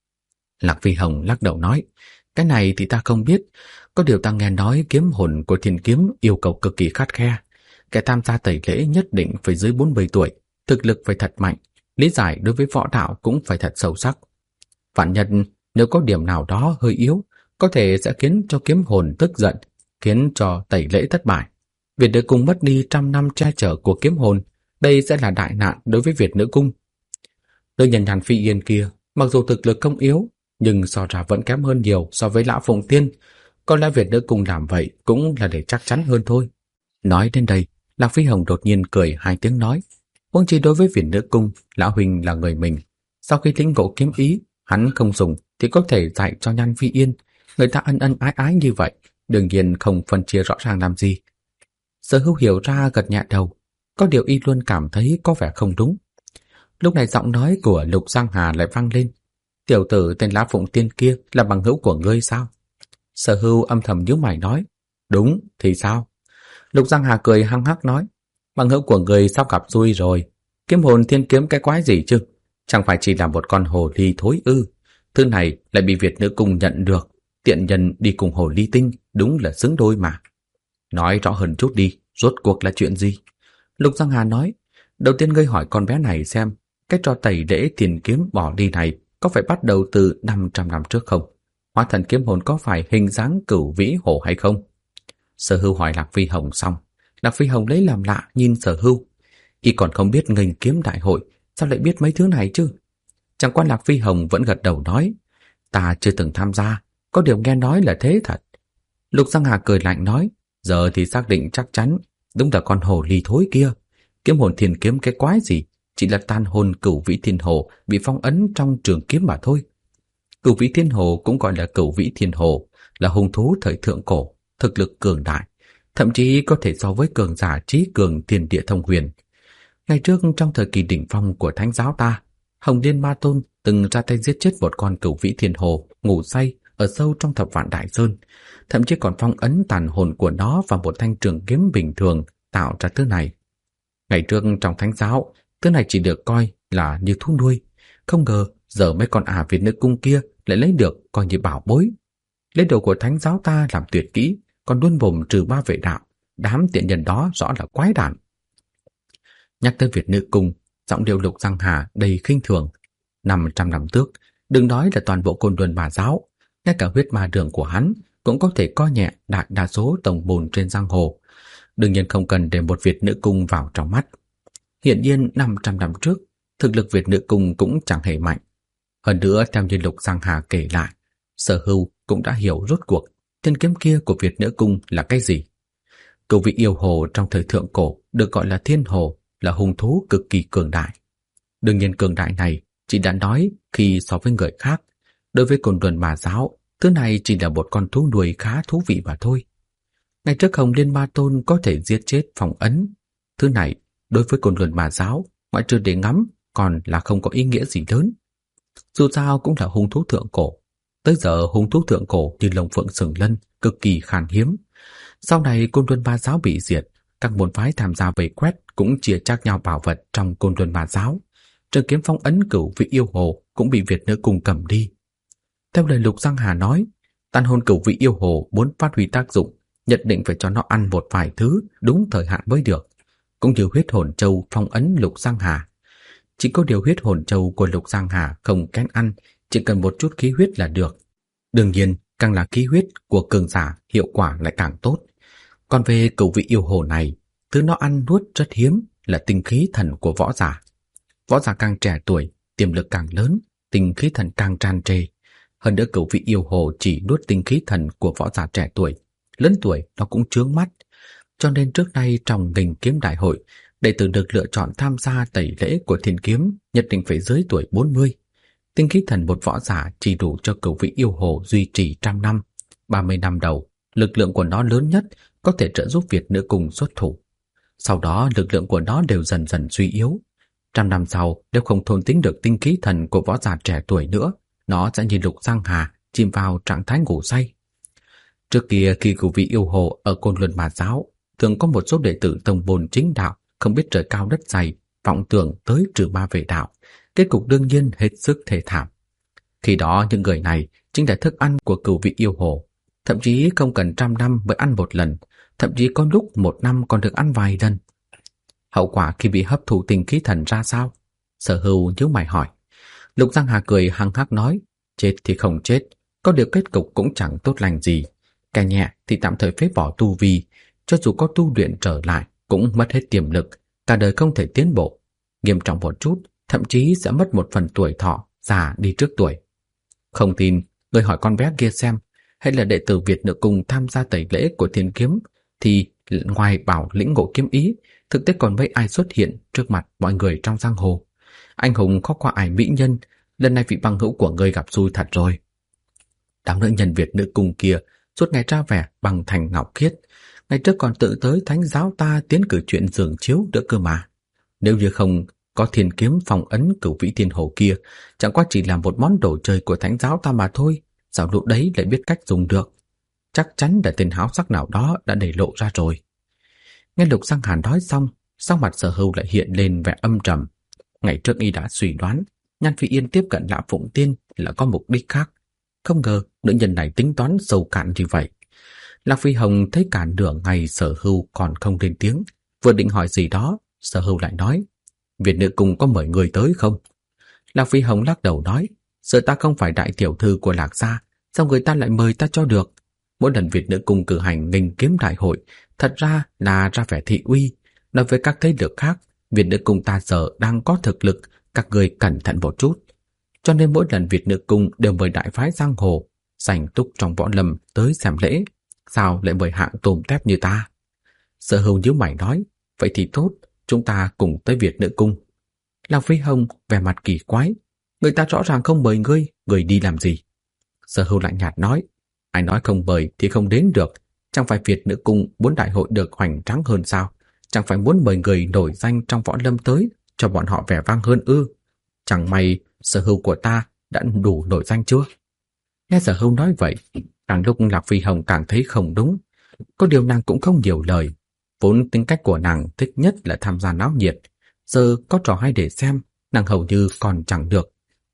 Lạc Phi Hồng lắc đầu nói: cái này thì ta không biết, có điều ta nghe nói kiếm hồn của Thiên Kiếm yêu cầu cực kỳ khắt khe, kẻ tham gia tẩy lễ nhất định phải dưới 40 tuổi, thực lực phải thật mạnh, lý giải đối với võ đạo cũng phải thật sâu sắc. Vạn nhất nếu có điểm nào đó hơi yếu, có thể sẽ khiến cho kiếm hồn tức giận, khiến cho tẩy lễ thất bại. Việt Nữ Cung mất đi 100 năm che chở của kiếm hồn, đây sẽ là đại nạn đối với Việt Nữ Cung. Nữ nhân Hàn Phi Yên kia, mặc dù thực lực không yếu, nhưng so ra vẫn kém hơn nhiều so với Lão Phụng Tiên. Có lẽ Việt Nữ Cung làm vậy cũng là để chắc chắn hơn thôi. Nói đến đây, Lạc Phi Hồng đột nhiên cười hai tiếng nói, huống chi đối với Việt Nữ Cung, Lão Huynh là người mình. Sau khi lĩnh ngộ kiếm ý, hắn không dùng thì có thể dạy cho Nhan Phi Yên. Người ta ân ân ái ái như vậy, đương nhiên không phân chia rõ ràng làm gì. Sở Hữu hiểu ra gật nhẹ đầu, có điều y luôn cảm thấy có vẻ không đúng. Lúc này giọng nói của Lục Giang Hà lại vang lên, tiểu tử tên Lã Phụng Tiên kia là bằng hữu của ngươi sao? Sở Hữu âm thầm nhíu mày nói, đúng thì sao? Lục Giang Hà cười hăng hắc nói, bằng hữu của ngươi sắp gặp xui rồi, kiếm hồn thiên kiếm cái quái gì chứ? Chẳng phải chỉ là một con hồ ly thối ư? Thứ này lại bị Việt Nữ Cung nhận được, tiện nhân đi cùng hồ ly tinh, đúng là xứng đôi mà. Nói rõ hơn chút đi, rốt cuộc là chuyện gì? Lục Giang Hà nói, đầu tiên ngươi hỏi con bé này xem, cái trò tẩy lễ tiền kiếm bỏ đi này có phải bắt đầu từ 500 năm trước không? Hóa thần kiếm hồn có phải hình dáng Cửu Vĩ Hổ hay không? Sở Hữu hỏi Lạc Phi Hồng xong, Lạc Phi Hồng lấy làm lạ nhìn Sở Hữu. Y còn không biết nghênh kiếm đại hội, sao lại biết mấy thứ này chứ? Chẳng qua Lạc Phi Hồng vẫn gật đầu nói, ta chưa từng tham gia, có điều nghe nói là thế thật. Lục Giang Hà cười lạnh nói, giờ thì xác định chắc chắn, đúng là con hồ ly thối kia. Kiếm hồn thiên kiếm cái quái gì, chỉ là tàn hồn Cửu Vĩ Thiên Hồ bị phong ấn trong trường kiếm mà thôi. Cửu Vĩ Thiên Hồ cũng gọi là Cửu Vĩ Thiên Hồ, là hung thú thời thượng cổ, thực lực cường đại, thậm chí có thể so với cường giả trí cường thiên địa thông huyền. Ngày trước trong thời kỳ đỉnh phong của Thánh giáo ta, Hồng Liên Ma Tôn từng ra tay giết chết một con Cửu Vĩ Thiên Hồ ngủ say ở sâu trong Thập Vạn Đại Sơn, thậm chí còn phong ấn tàn hồn của nó vào một thanh trường kiếm bình thường tạo ra thứ này. Ngày trước trong Thánh giáo, thứ này chỉ được coi là như thú nuôi, không ngờ giờ mấy con Việt Nữ Cung kia lại lấy được coi như bảo bối. Lấy đồ của Thánh giáo ta làm tuyệt kỹ, còn luôn mồm trừ ba vệ đạo, đám tiện nhân đó rõ là quái đản. Nhắc tới Việt Nữ Cung, giọng điệu Lục Giang Hà đầy khinh thường. 500 năm trước, đừng nói là toàn bộ Côn Luân Ma giáo, ngay cả huyết ma đường của hắn cũng có thể coi nhẹ đại đa số tổng bồn trên giang hồ. Đương nhiên không cần để một Việt Nữ Cung vào trong mắt. Hiện nhiên 500 năm trước, thực lực Việt Nữ Cung cũng chẳng hề mạnh. Hơn nữa, theo như Lục Giang Hà kể lại, Sở Hữu cũng đã hiểu rốt cuộc thiên kiếm kia của Việt Nữ Cung là cái gì. Cửu Vĩ Yêu Hồ trong thời thượng cổ được gọi là Thiên Hồ, là hung thú cực kỳ cường đại. Đương nhiên cường đại này chỉ đã nói khi so với người khác. Đối với Côn Luân Ma giáo, thứ này chỉ là một con thú nuôi khá thú vị mà thôi. Ngày trước Hồng Liên Ma Tôn có thể giết chết phong ấn. Thứ này đối với Côn Luân Ma giáo, ngoại trừ để ngắm, còn là không có ý nghĩa gì lớn. Dù sao cũng là hung thú thượng cổ. Tới giờ hung thú thượng cổ như Long Phượng Sừng Lân cực kỳ khan hiếm. Sau này Côn Luân Ma giáo bị diệt, các môn phái tham gia vây quét cũng chia chác nhau bảo vật trong Côn Luân Ma giáo. Trường kiếm phong ấn Cửu Vĩ Yêu Hồ cũng bị Việt Nữ Cung cầm đi. Theo lời Lục Giang Hà nói, tàn hồn Cửu Vĩ Yêu Hồ muốn phát huy tác dụng, nhất định phải cho nó ăn một vài thứ đúng thời hạn mới được. Cũng như huyết hồn châu phong ấn Lục Giang Hà. Chỉ có điều huyết hồn châu của Lục Giang Hà không kén ăn, chỉ cần một chút khí huyết là được. Đương nhiên, càng là khí huyết của cường giả, hiệu quả lại càng tốt. Còn về Cửu Vĩ Yêu Hồ này, thứ nó ăn nuốt rất hiếm là tinh khí thần của võ giả. Võ giả càng trẻ tuổi, tiềm lực càng lớn, tinh khí thần càng tràn trề. Hơn nữa Cửu Vĩ Yêu Hồ chỉ nuốt tinh khí thần của võ giả trẻ tuổi, lớn tuổi nó cũng chướng mắt. Cho nên trước nay trong nghênh kiếm đại hội, đệ tử được lựa chọn tham gia tẩy lễ của thiên kiếm nhất định phải dưới tuổi 40. Tinh khí thần một võ giả chỉ đủ cho Cửu Vĩ Yêu Hồ duy trì 100 năm. 30 năm đầu, lực lượng của nó lớn nhất có thể trợ giúp Việt Nữ Cung xuất thủ. Sau đó lực lượng của nó đều dần dần suy yếu. 100 năm sau, nếu không thôn tính được tinh khí thần của võ giả trẻ tuổi nữa, nó sẽ như Lục Giang Hà chìm vào trạng thái ngủ say. Trước kia khi Cửu Vĩ Yêu Hồ ở Côn Luân Ma giáo, thường có một số đệ tử tông môn chính đạo không biết trời cao đất dày, vọng tưởng tới trừ ma vệ đạo, kết cục đương nhiên hết sức thê thảm. Khi đó những người này chính là thức ăn của Cửu Vĩ Yêu Hồ, thậm chí không cần 100 năm mới ăn một lần, thậm chí có lúc 1 năm còn được ăn vài lần. Hậu quả khi bị hấp thụ tinh khí thần ra sao? Sở Hưu nhíu mày hỏi. Lục Giang Hà cười hăng hắc nói, chết thì không chết, có điều kết cục cũng chẳng tốt lành gì. Kẻ nhẹ thì tạm thời phế bỏ tu vi, cho dù có tu luyện trở lại cũng mất hết tiềm lực, cả đời không thể tiến bộ. Nghiêm trọng một chút, thậm chí sẽ mất một phần tuổi thọ, già đi trước tuổi. Không tin, người hỏi con bé kia xem, hay là đệ tử Việt Nữ Cung tham gia tẩy lễ của Thiên Kiếm, thì ngoài bảo lĩnh ngộ kiếm ý, thực tế còn mấy ai xuất hiện trước mặt mọi người trong giang hồ. Anh hùng khó qua ải mỹ nhân, lần này vị bằng hữu của ngươi gặp xui thật rồi. Đám nữ nhân Việt Nữ Cung kia suốt ngày ra vẻ bằng thành ngọc khiết, ngày trước còn tự tới thánh giáo ta tiến cử chuyện giường chiếu nữa cơ mà. Nếu như không có Thiên Kiếm phong ấn Cửu Vĩ Thiên Hồ kia, chẳng qua chỉ là một món đồ chơi của thánh giáo ta mà thôi, sao lúc đấy lại biết cách dùng được? Chắc chắn là tên háo sắc nào đó đã để lộ ra rồi. Nghe Lục Giang Hàn nói xong, sắc mặt Sở Hưu lại hiện lên vẻ âm trầm. Ngày trước y đã suy đoán Nhan Phi Yên tiếp cận Lã Phụng Tiên là có mục đích khác, không ngờ nữ nhân này tính toán sâu cạn như vậy. Lạc Phi Hồng thấy cả nửa ngày Sở Hưu còn không lên tiếng, vừa định hỏi gì đó, Sở Hưu lại nói, Việt Nữ Cung có mời người tới không? Lạc Phi Hồng lắc đầu nói, sợ ta không phải đại tiểu thư của Lạc gia, sao người ta lại mời ta cho được? Mỗi lần Việt Nữ Cung cử hành nghênh kiếm đại hội, thật ra là ra vẻ thị uy, nói với các thế lực khác, Việt Nữ Cung ta giờ đang có thực lực, các người cẩn thận một chút. Cho nên mỗi lần Việt Nữ Cung đều mời đại phái giang hồ, sành túc trong võ lâm tới xem lễ, sao lại mời hạng tôm tép như ta? Sở Hưu nhíu mày nói, vậy thì tốt, chúng ta cùng tới Việt Nữ Cung. Lạc Phi Hồng vẻ mặt kỳ quái, người ta rõ ràng không mời ngươi, người đi làm gì? Sở Hưu lạnh nhạt nói, ai nói không mời thì không đến được, chẳng phải Việt Nữ Cung muốn đại hội được hoành tráng hơn sao? Chẳng phải muốn mời người nổi danh trong võ lâm tới, cho bọn họ vẻ vang hơn ư? Chẳng may Sở Hưu của ta đã đủ nổi danh chưa? Nghe Sở Hưu nói vậy, càng lúc Lạc Phi Hồng càng thấy không đúng. Có điều nàng cũng không nhiều lời, vốn tính cách của nàng thích nhất là tham gia náo nhiệt, giờ có trò hay để xem, nàng hầu như còn chẳng được.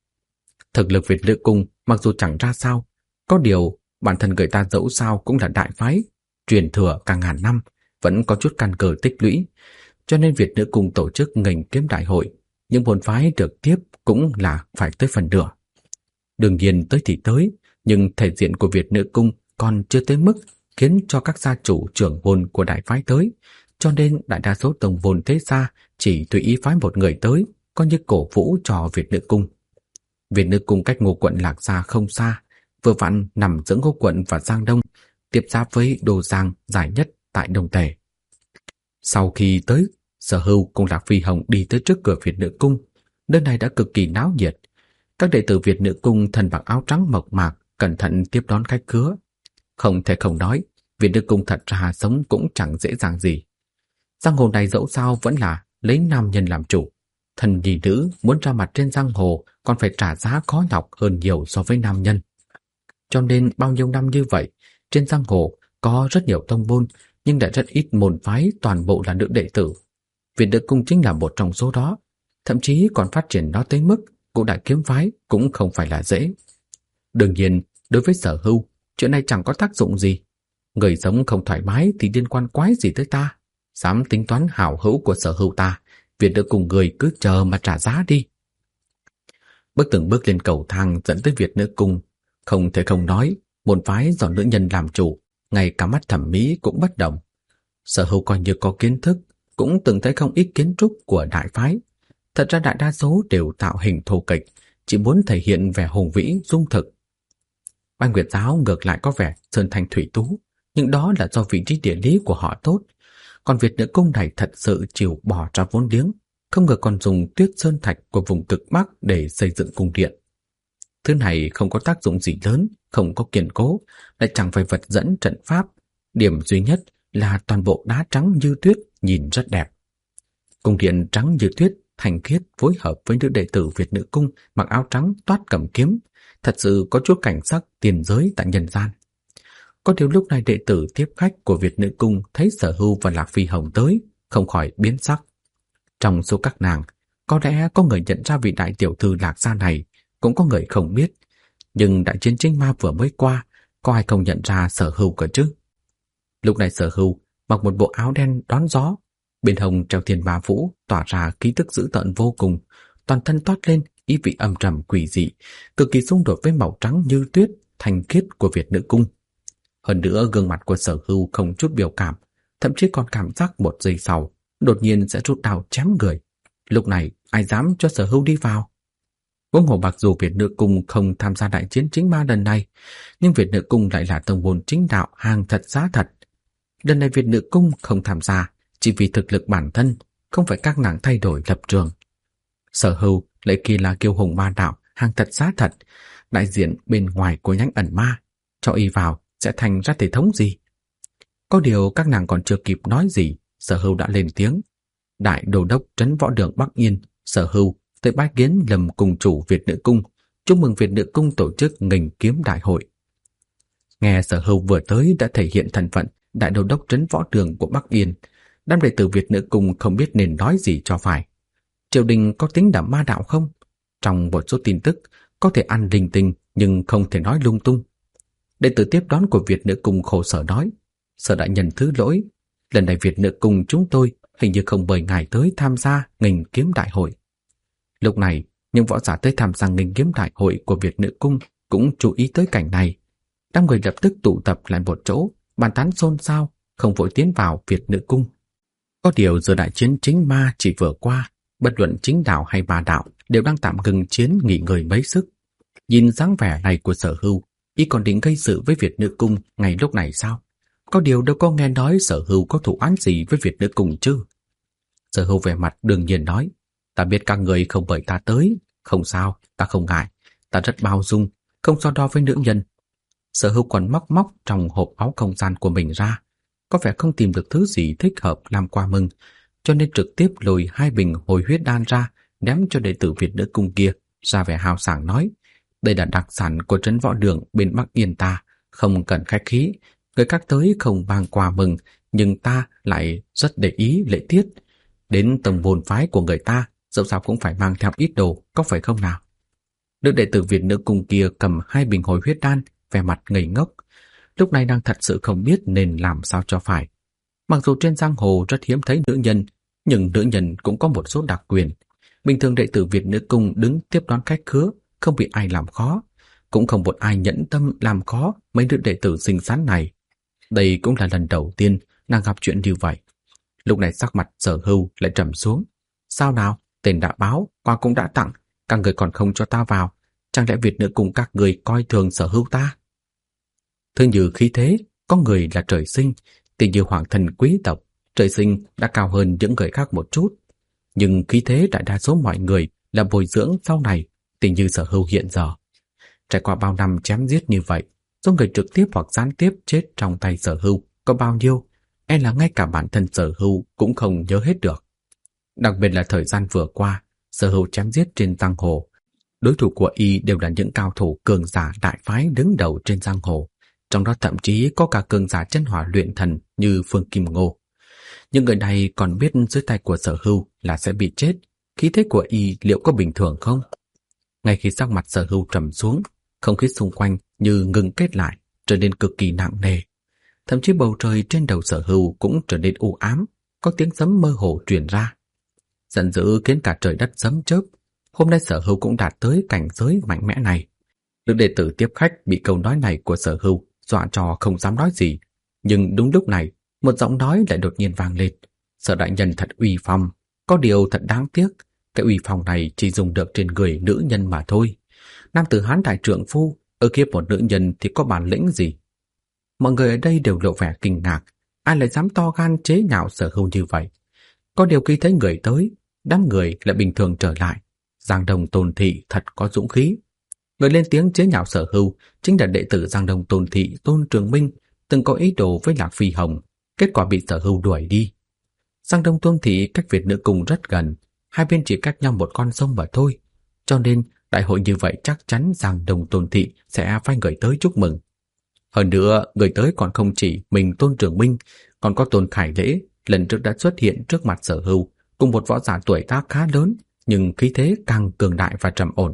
Thực lực Việt Nữ Cung mặc dù chẳng ra sao, có điều bản thân người ta dẫu sao cũng là đại phái, truyền thừa cả ngàn năm, vẫn có chút căn cơ tích lũy, cho nên Việt Nữ Cung tổ chức nghênh kiếm đại hội, những môn phái được tiếp cũng là phải tới phần nửa. Đương nhiên tới thì tới, nhưng thể diện của Việt Nữ Cung còn chưa tới mức khiến cho các gia chủ trưởng môn của đại phái tới, cho nên đại đa số tông môn thế gia chỉ tùy ý phái một người tới, coi như cổ vũ cho Việt Nữ Cung. Việt Nữ Cung cách Ngô quận Lạc Gia không xa, vừa vặn nằm giữa Ngô quận và Giang Đông, tiếp giáp với Đô Giang dài nhất tại Đông Tề. Sau khi tới, Sở Hưu cùng Lạc Phi Hồng đi tới trước cửa Việt Nữ Cung, nơi này đã cực kỳ náo nhiệt. Các đệ tử Việt Nữ Cung thân mặc áo trắng mộc mạc, cẩn thận tiếp đón khách khứa. Không thể không nói, Việt Nữ Cung thật ra sống cũng chẳng dễ dàng gì. Giang hồ này dẫu sao vẫn là lấy nam nhân làm chủ. Thần nhì nữ muốn ra mặt trên giang hồ còn phải trả giá khó nhọc hơn nhiều so với nam nhân. Cho nên bao nhiêu năm như vậy, trên giang hồ có rất nhiều tông môn, nhưng đã rất ít môn phái toàn bộ là nữ đệ tử. Việt Nữ Cung chính là một trong số đó, thậm chí còn phát triển nó tới mức Ngũ Đại Kiếm Phái cũng không phải là dễ. Đương nhiên, đối với Sở Hưu, chuyện này chẳng có tác dụng gì. Người sống không thoải mái thì liên quan quái gì tới ta? Dám tính toán hảo hữu của Sở Hưu ta, Việt Nữ Cung người cứ chờ mà trả giá đi. Bước từng bước lên cầu thang dẫn tới Việt Nữ Cung, không thể không nói, môn phái do nữ nhân làm chủ, ngay cả mắt thẩm mỹ cũng bất đồng. Sở Hưu coi như có kiến thức, cũng từng thấy không ít kiến trúc của đại phái. Thật ra đại đa số đều tạo hình thô kệch, chỉ muốn thể hiện vẻ hùng vĩ dung thực. Bách Nguyệt giáo ngược lại có vẻ sơn thanh thủy tú, nhưng đó là do vị trí địa lý của họ tốt. Còn Việt Nữ Cung này thật sự chịu bỏ ra vốn liếng, không ngờ còn dùng tuyết sơn thạch của vùng cực Bắc để xây dựng cung điện. Thứ này không có tác dụng gì lớn, không có kiên cố, lại chẳng phải vật dẫn trận pháp. Điểm duy nhất là toàn bộ đá trắng như tuyết, nhìn rất đẹp. Cung điện trắng như tuyết, thanh khiết phối hợp với nữ đệ tử Việt Nữ Cung mặc áo trắng toát cầm kiếm, thật sự có chút cảnh sắc tiền giới tại nhân gian. Có điều lúc này đệ tử tiếp khách của Việt Nữ Cung thấy Sở Hưu và Lạc Phi Hồng tới, không khỏi biến sắc. Trong số các nàng, có lẽ có người nhận ra vị đại tiểu thư Lạc gia này, cũng có người không biết. Nhưng đại chiến Chính Ma vừa mới qua, có ai không nhận ra Sở Hưu cơ chứ? Lúc này Sở Hưu mặc một bộ áo đen đón gió, bên hông treo thiên ba vũ tỏa ra khí tức dữ tợn vô cùng, toàn thân toát lên ý vị âm trầm quỷ dị, cực kỳ xung đột với màu trắng như tuyết thanh khiết của Việt nữ cung. Hơn nữa gương mặt của Sở Hưu không chút biểu cảm, thậm chí còn cảm giác một giây sau đột nhiên sẽ rút đao chém người. Lúc này ai dám cho Sở Hưu đi vào? Huống hồ mặc dù Việt nữ cung không tham gia đại chiến chính ma lần này, nhưng Việt nữ cung lại là tông môn chính đạo hàng thật giá thật. Lần này Việt nữ cung không tham gia chỉ vì thực lực bản thân, không phải các nàng thay đổi lập trường. Sở Hưu lại kỳ là kiêu hùng ma đạo hàng thật giá thật, đại diện bên ngoài của nhánh ẩn ma, cho y vào sẽ thành ra thể thống gì? Có điều các nàng còn chưa kịp nói gì, Sở Hưu đã lên tiếng. Đại đô đốc trấn võ đường Bắc Yên, Sở Hưu tới bái kiến Lâm cung chủ Việt nữ cung, chúc mừng Việt nữ cung tổ chức nghênh kiếm đại hội. Nghe Sở Hưu vừa tới đã thể hiện thân phận đại đô đốc trấn võ đường của Bắc Yên, đám đệ tử Việt nữ cung không biết nên nói gì cho phải. Triều đình có tính đả ma đạo không? Trong một số tin tức có thể ăn linh tinh nhưng không thể nói lung tung. Đệ tử tiếp đón của Việt nữ cung khổ sở nói: Sở đại nhân thứ lỗi, lần này Việt nữ cung chúng tôi hình như không mời ngài tới tham gia nghênh kiếm đại hội. Lúc này, những võ giả tới tham gia nghênh kiếm đại hội của Việt nữ cung cũng chú ý tới cảnh này. Đám người lập tức tụ tập lại một chỗ, bàn tán xôn xao, không vội tiến vào Việt nữ cung. Có điều giờ đại chiến chính ma chỉ vừa qua, bất luận chính đạo hay ma đạo đều đang tạm ngừng chiến nghỉ ngơi mấy sức. Nhìn dáng vẻ này của Sở Hưu, y còn định gây sự với Việt nữ cung ngay lúc này sao? Có điều đâu có nghe nói Sở Hưu có thủ án gì với Việt nữ cung chứ? Sở Hưu vẻ mặt đương nhiên nói: Ta biết các người không mời ta tới, không sao, ta không ngại, ta rất bao dung, không so đo với nữ nhân. Sở Hưu còn móc trong hộp áo không gian của mình ra, có vẻ không tìm được thứ gì thích hợp làm quà mừng, cho nên trực tiếp lôi 2 bình hồi huyết đan ra, ném cho đệ tử Việt nữ cung kia, ra vẻ hào sảng nói: Đây là đặc sản của trấn võ đường bên Bắc Yên ta, không cần khách khí, người khác tới không mang quà mừng, nhưng ta lại rất để ý lễ tiết. Đến tông môn phái của người ta, dẫu sao cũng phải mang theo ít đồ, có phải không nào? Nữ đệ tử Việt nữ cung kia cầm 2 bình hồi huyết đan, vẻ mặt ngây ngốc. Lúc này đang thật sự không biết nên làm sao cho phải. Mặc dù trên giang hồ rất hiếm thấy nữ nhân, nhưng nữ nhân cũng có một số đặc quyền. Bình thường đệ tử Việt nữ cung đứng tiếp đón khách khứa, không bị ai làm khó, cũng không một ai nhẫn tâm làm khó mấy nữ đệ tử xinh xắn này. Đây cũng là lần đầu tiên nàng gặp chuyện như vậy. Lúc này sắc mặt Sở Hưu lại trầm xuống. Sao nào, tên đã báo, quà cũng đã tặng, các người còn không cho ta vào, chẳng lẽ Việt nữ cung các người coi thường Sở Hưu ta? Thương như khí thế, có người là trời sinh, tình như hoàng thân quý tộc, trời sinh đã cao hơn những người khác một chút. Nhưng khí thế đại đa số mọi người là bồi dưỡng sau này, tình như Sở Hưu hiện giờ. Trải qua bao năm chém giết như vậy, số người trực tiếp hoặc gián tiếp chết trong tay Sở Hưu có bao nhiêu, e là ngay cả bản thân Sở Hưu cũng không nhớ hết được. Đặc biệt là thời gian vừa qua, Sở Hưu chém giết trên giang hồ, đối thủ của y đều là những cao thủ cường giả đại phái đứng đầu trên giang hồ, trong đó thậm chí có cả cường giả chân hỏa luyện thần như Phương Kim Ngô. Những người này còn biết dưới tay của Sở Hưu là sẽ bị chết, khí thế của y liệu có bình thường không? Ngay khi sắc mặt Sở Hưu trầm xuống, không khí xung quanh như ngừng kết lại, trở nên cực kỳ nặng nề. Thậm chí bầu trời trên đầu Sở Hưu cũng trở nên u ám, có tiếng sấm mơ hồ truyền ra. Giận dữ khiến cả trời đất sấm chớp. Hôm nay Sở Hưu cũng đạt tới cảnh giới mạnh mẽ này. Được đệ tử tiếp khách bị câu nói này của Sở Hưu dọa cho không dám nói gì. Nhưng đúng lúc này, một giọng nói lại đột nhiên vang lên. Sở đại nhân thật uy phong, có điều thật đáng tiếc, cái uy phong này chỉ dùng được trên người nữ nhân mà thôi. Nam tử Hán đại trượng phu, ở kiếp một nữ nhân thì có bản lĩnh gì? Mọi người ở đây đều lộ vẻ kinh ngạc, ai lại dám to gan chế nhạo Sở Hưu như vậy? Có điều khi thấy người tới, đám người lại bình thường trở lại. Giang Đông Tôn Thị thật có dũng khí. Người lên tiếng chế nhạo Sở Hưu chính là đệ tử Giang Đông Tôn Thị Tôn Trường Minh, từng có ý đồ với Lạc Phi Hồng, kết quả bị Sở Hưu đuổi đi. Giang Đông Tôn Thị cách Việt nữ cung rất gần, hai bên chỉ cách nhau một con sông mà thôi, cho nên đại hội như vậy chắc chắn Giang Đông Tôn Thị sẽ phái người tới chúc mừng. Hơn nữa, người tới còn không chỉ mình Tôn Trường Minh, còn có Tôn Khải Lễ, lần trước đã xuất hiện trước mặt Sở Hưu, cùng một võ giả tuổi tác khá lớn, nhưng khí thế càng cường đại và trầm ổn.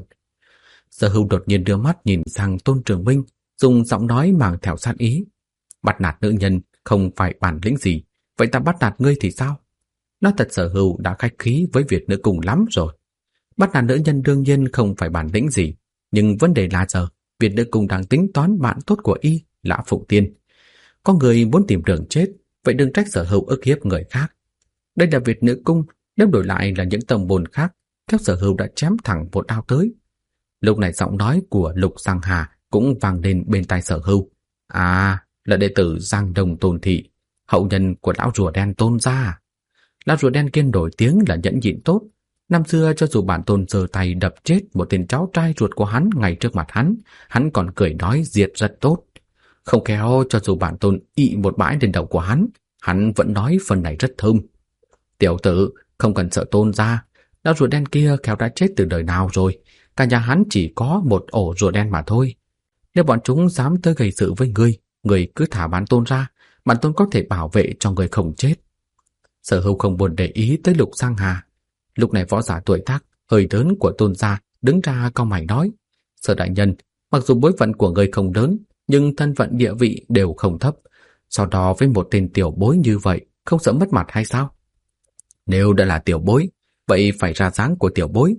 Sở Hưu đột nhiên đưa mắt nhìn sang Tôn Trường Minh, dùng giọng nói mang theo sát ý. Bắt nạt nữ nhân không phải bản lĩnh gì, vậy ta bắt nạt ngươi thì sao? Nói thật Sở Hưu đã khách khí với Việt nữ cung lắm rồi. Bắt nạt nữ nhân đương nhiên không phải bản lĩnh gì, nhưng vấn đề là giờ Việt Nữ Cung đang tính toán bạn tốt của y Lã Phụng Tiên. Có người muốn tìm đường chết, vậy đừng trách Sở Hưu ức hiếp người khác. Đây là Việt Nữ Cung, nếu đổi lại là những tông môn khác, các Sở Hưu đã chém thẳng một đao tới. Lúc này giọng nói của Lục Giang Hà cũng vang lên bên tai Sở Hưu. À, là đệ tử Giang Đông Tôn Thị, hậu nhân của lão rùa đen Tôn gia. Lão rùa đen kiên nổi tiếng là nhẫn nhịn tốt. Năm xưa cho dù bản tôn giơ tay đập chết một tên cháu trai ruột của hắn ngay trước mặt hắn còn cười nói diệt rất tốt. Không khéo cho dù bản tôn ị một bãi lên đầu của hắn vẫn nói phần này rất thơm. Tiểu tử, không cần sợ Tôn gia, lão rùa đen kia khéo đã chết từ đời nào rồi. Cả nhà hắn chỉ có một ổ rùa đen mà thôi. Nếu bọn chúng dám tới gây sự với ngươi cứ thả bản tôn ra, bản tôn có thể bảo vệ cho ngươi không chết. Sở Hưu không buồn để ý tới Lục Giang Hà. Lúc này võ giả tuổi tác hơi lớn của Tôn gia đứng ra cau mày nói: Sở đại nhân, mặc dù bối phận của ngươi không lớn, nhưng thân phận địa vị đều không thấp. Sau đó với một tên tiểu bối như vậy, không sợ mất mặt hay sao? Nếu đã là tiểu bối, vậy phải ra dáng của tiểu bối.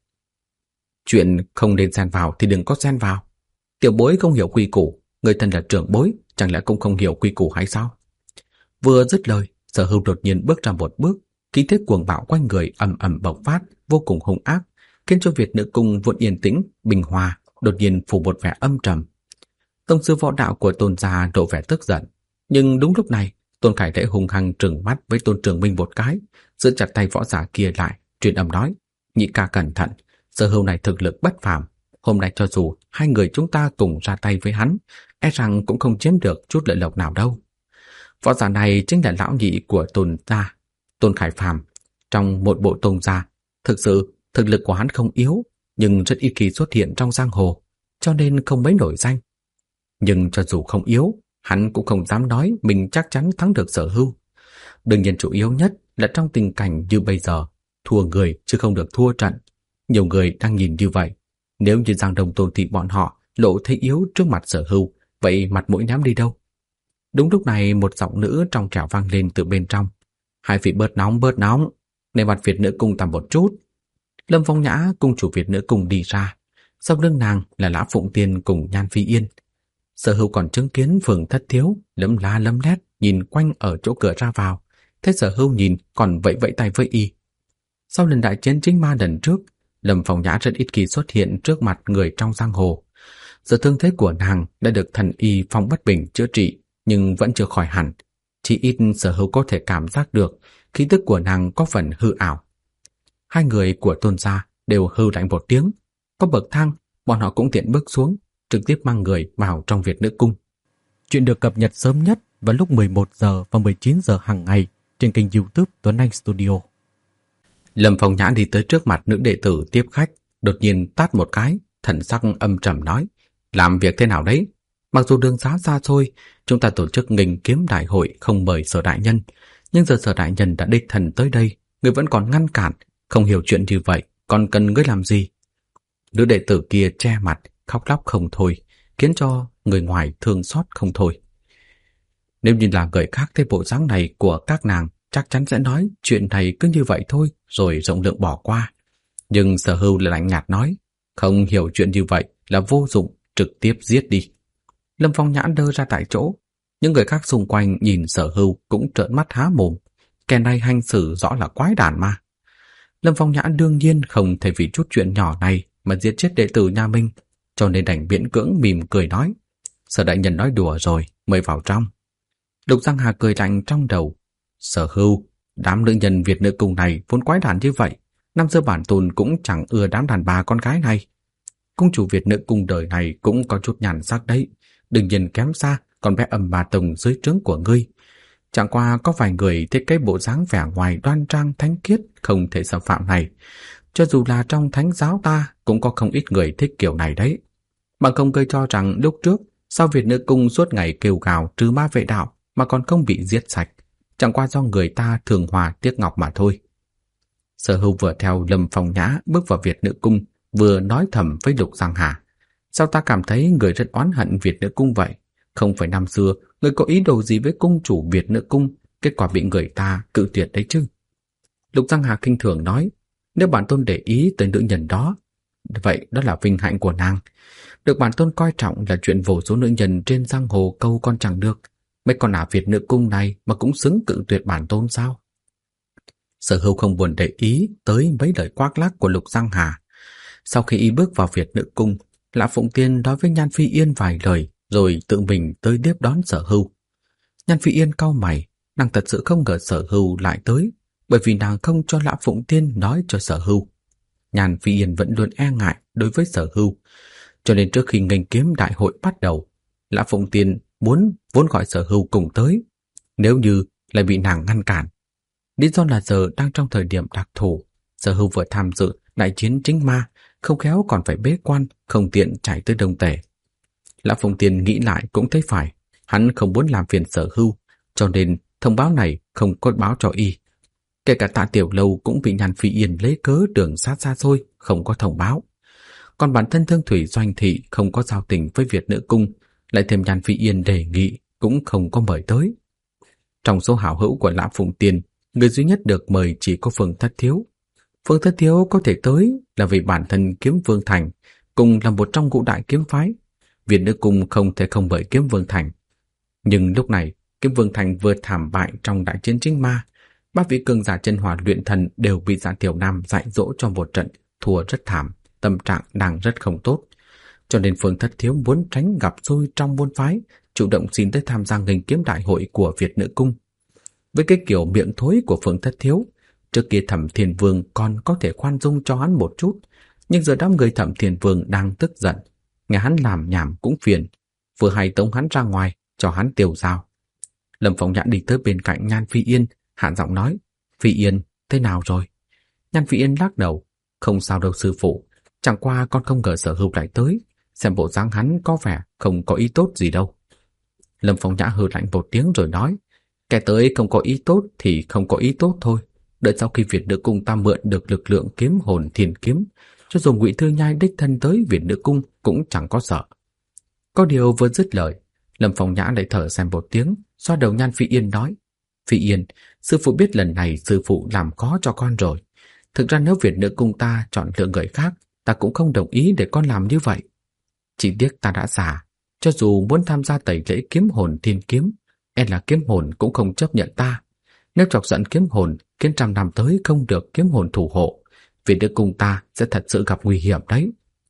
Chuyện không nên xen vào thì đừng có xen vào. Tiểu bối không hiểu quy củ, người thân là trưởng bối, chẳng lẽ cũng không hiểu quy củ hay sao? Vừa dứt lời, Sở Hưu đột nhiên bước ra một bước, khí thế cuồng bạo quanh người ầm ầm bộc phát, vô cùng hung ác, khiến cho Việt Nữ Cung vốn yên tĩnh, bình hòa, đột nhiên phủ một vẻ âm trầm. Tông sư võ đạo của Tôn gia lộ vẻ tức giận, nhưng đúng lúc này, Tôn Khải Lễ hung hăng trừng mắt với Tôn Trường Minh một cái, giữ chặt tay võ giả kia lại, truyền âm nói: Nhị ca cẩn thận, Sở Hưu này thực lực bất phàm, hôm nay cho dù hai người chúng ta cùng ra tay với hắn, e rằng cũng không chiếm được chút lợi lộc nào đâu. Võ giả này chính là lão nhị của Tôn gia, Tôn Khải Phàm. Trong một bộ Tôn gia, thực sự thực lực của hắn không yếu, nhưng rất ít khi xuất hiện trong giang hồ, cho nên không mấy nổi danh. Nhưng cho dù không yếu, hắn cũng không dám nói mình chắc chắn thắng được Sở Hưu. Đương nhiên chủ yếu nhất là trong tình cảnh như bây giờ, thua người chứ không được thua trận. Nhiều người đang nhìn như vậy, nếu như Giang Đông Tôn Thị bọn họ lộ thấy yếu trước mặt Sở Hưu, vậy mặt mũi ném đi đâu? Đúng lúc này một giọng nữ trong trẻo vang lên từ bên trong: Hai vị bớt nóng, để mặt Việt Nữ Cung tầm một chút. Lâm Phong Nhã, cung chủ Việt Nữ Cung đi ra, sau lưng nàng là Lã Phụng Tiên cùng Nhan Phi Yên. Sở Hưu còn chứng kiến Phường Thất Thiếu lấm la lấm lét nhìn quanh ở chỗ cửa ra vào, thế Sở Hưu nhìn còn vẫy vẫy tay với y. Sau lần đại chiến chính ma lần trước, Lâm Phong Nhã rất ít khi xuất hiện trước mặt người trong giang hồ. Giờ thương thế của nàng đã được thần y Phong Bất Bình chữa trị, nhưng vẫn chưa khỏi hẳn. Chỉ ít Sở Hưu có thể cảm giác được khí tức của nàng có phần hư ảo. Hai người của Tôn gia đều hư lạnh một tiếng. Có bậc thang, bọn họ cũng tiện bước xuống, trực tiếp mang người vào trong Việt Nữ Cung. Chuyện được cập nhật sớm nhất vào lúc 11 giờ và 19 giờ hàng ngày trên kênh YouTube Tuấn Anh Studio. Lâm Phong Nhã đi tới trước mặt nữ đệ tử tiếp khách, đột nhiên tát một cái, thần sắc âm trầm nói: Làm việc thế nào đấy? Mặc dù đường xá xa xôi, chúng ta tổ chức nghênh kiếm đại hội không mời Sở đại nhân, nhưng giờ Sở đại nhân đã đích thân tới đây, người vẫn còn ngăn cản, không hiểu chuyện như vậy, còn cần ngươi làm gì? Nữ đệ tử kia che mặt, khóc lóc không thôi, khiến cho người ngoài thương xót không thôi. Nếu như là người khác thấy bộ dáng này của các nàng, chắc chắn sẽ nói chuyện này cứ như vậy thôi, rồi rộng lượng bỏ qua. Nhưng Sở Hưu lại lạnh nhạt nói: Không hiểu chuyện như vậy là vô dụng, trực tiếp giết đi. Lâm Phong Nhã đơ ra tại chỗ, những người khác xung quanh nhìn Sở Hưu cũng trợn mắt há mồm, kẻ này hành xử rõ là quái đản mà. Lâm Phong Nhã đương nhiên không thể vì chút chuyện nhỏ này mà giết chết đệ tử nhà mình, cho nên đành miễn cưỡng mỉm cười nói: Sở đại nhân nói đùa rồi, mời vào trong. Lục Giang Hà cười lạnh trong đầu: Sở Hưu, đám nữ nhân Việt Nữ Cung này vốn quái đản như vậy, năm xưa bản tôn cũng chẳng ưa đám đàn bà con gái này. Cung chủ Việt Nữ Cung đời này cũng có chút nhàn sắc đấy, đừng nhìn kém xa con bé Âm Bà Tông dưới trướng của ngươi. Chẳng qua có vài người thích cái bộ dáng vẻ ngoài đoan trang thánh khiết không thể xâm phạm này. Cho dù là trong thánh giáo ta cũng có không ít người thích kiểu này đấy. Bằng không ngươi cho rằng lúc trước sao Việt Nữ Cung suốt ngày kêu gào trừ ma vệ đạo mà còn không bị giết sạch, chẳng qua do người ta thường hòa tiếc ngọc mà thôi. Sở Hưu vừa theo Lâm Phong Nhã bước vào Việt Nữ Cung, vừa nói thầm với Lục Giang Hà: Sao ta cảm thấy người rất oán hận Việt Nữ Cung vậy? Không phải năm xưa người có ý đồ gì với cung chủ Việt Nữ Cung, kết quả bị người ta cự tuyệt đấy chứ? Lục Giang Hà khinh thường nói: Nếu bản tôn để ý tới nữ nhân đó, vậy đó là vinh hạnh của nàng. Được bản tôn coi trọng là chuyện vô số nữ nhân trên giang hồ câu con chẳng được. Mấy con ả Việt nữ cung này mà cũng xứng cự tuyệt bản tôn sao? Sở Hưu không buồn để ý tới mấy lời quác lác của Lục Giang Hà. Sau khi y bước vào Việt nữ cung, Lã Phụng Tiên nói với Nhan Phi Yên vài lời rồi tự mình tới tiếp đón Sở Hưu. Nhan Phi Yên cau mày, nàng thật sự không ngờ Sở Hưu lại tới, bởi vì nàng không cho Lã Phụng Tiên nói cho Sở Hưu. Nhan Phi Yên vẫn luôn e ngại đối với Sở Hưu, cho nên trước khi nghênh kiếm đại hội bắt đầu, Lã Phụng Tiên vốn gọi Sở Hưu cùng tới, nếu như lại bị nàng ngăn cản. Lý do là giờ đang trong thời điểm đặc thù, Sở Hưu vừa tham dự đại chiến chính ma, không khéo còn phải bế quan, không tiện chạy tới Đông Tề. Lã Phụng Tiên nghĩ lại cũng thấy phải, hắn không muốn làm phiền Sở Hưu, cho nên thông báo này không có báo cho y. Kể cả Tạ Tiểu Lâu cũng bị Nhan Phi Yên lấy cớ đường sát xa xôi, không có thông báo. Còn bản thân Thương Thủy Doanh Thị không có giao tình với Việt Nữ Cung, lại thêm Nhan Phi Yên đề nghị cũng không có mời tới. Trong số hảo hữu của Lã Phụng Tiên, người duy nhất được mời chỉ có Phương Thất Thiếu. Phương Thất Thiếu có thể tới là vì bản thân Kiếm Vương Thành cùng là một trong ngũ đại kiếm phái. Việt Nữ Cung không thể không mời Kiếm Vương Thành. Nhưng lúc này, Kiếm Vương Thành vừa thảm bại trong đại chiến chính ma, ba vị cường giả chân hỏa luyện thần đều bị Dạ Tiểu Nam dạy dỗ trong một trận, thua rất thảm, tâm trạng đang rất không tốt. Cho nên Phương Thất Thiếu muốn tránh gặp xui trong môn phái, chủ động xin tới tham gia nghênh kiếm đại hội của Việt Nữ Cung. Với cái kiểu miệng thối của Phương Thất Thiếu, trước kia Thẩm Thiên Vương còn có thể khoan dung cho hắn một chút, nhưng giờ đám người Thẩm Thiên Vương đang tức giận, nghe hắn làm nhảm cũng phiền, vừa hay tống hắn ra ngoài cho hắn tiêu dao. Lâm Phong Nhã đi tới bên cạnh Nhan Phi Yên, hạ giọng nói: "Phi Yên, thế nào rồi?" Nhan Phi Yên lắc đầu: "Không sao đâu sư phụ, chẳng qua con không ngờ Sở Hưu lại tới, xem bộ dáng hắn có vẻ không có ý tốt gì đâu." Lâm Phong Nhã hừ lạnh một tiếng rồi nói: "Kẻ tới không có ý tốt thì không có ý tốt thôi. Đợi sau khi Việt Nữ Cung ta mượn được lực lượng kiếm hồn thiên kiếm, cho dù Ngụy Thư Nhai đích thân tới Việt Nữ Cung cũng chẳng có sợ." Có điều vừa dứt lời, Lâm Phong Nhã lại thở dài một tiếng, xoa đầu Nhan Phi Yên nói: "Phi Yên, sư phụ biết lần này sư phụ làm khó cho con rồi. Thực ra nếu Việt Nữ Cung ta chọn lựa người khác, ta cũng không đồng ý để con làm như vậy. Chỉ tiếc ta đã già, cho dù muốn tham gia tẩy lễ kiếm hồn thiên kiếm, e là kiếm hồn cũng không chấp nhận ta. Nếu chọc giận kiếm hồn, khiến trăm năm tới không được kiếm hồn thủ hộ, Việt Nữ Cung ta sẽ thật sự gặp nguy hiểm đấy."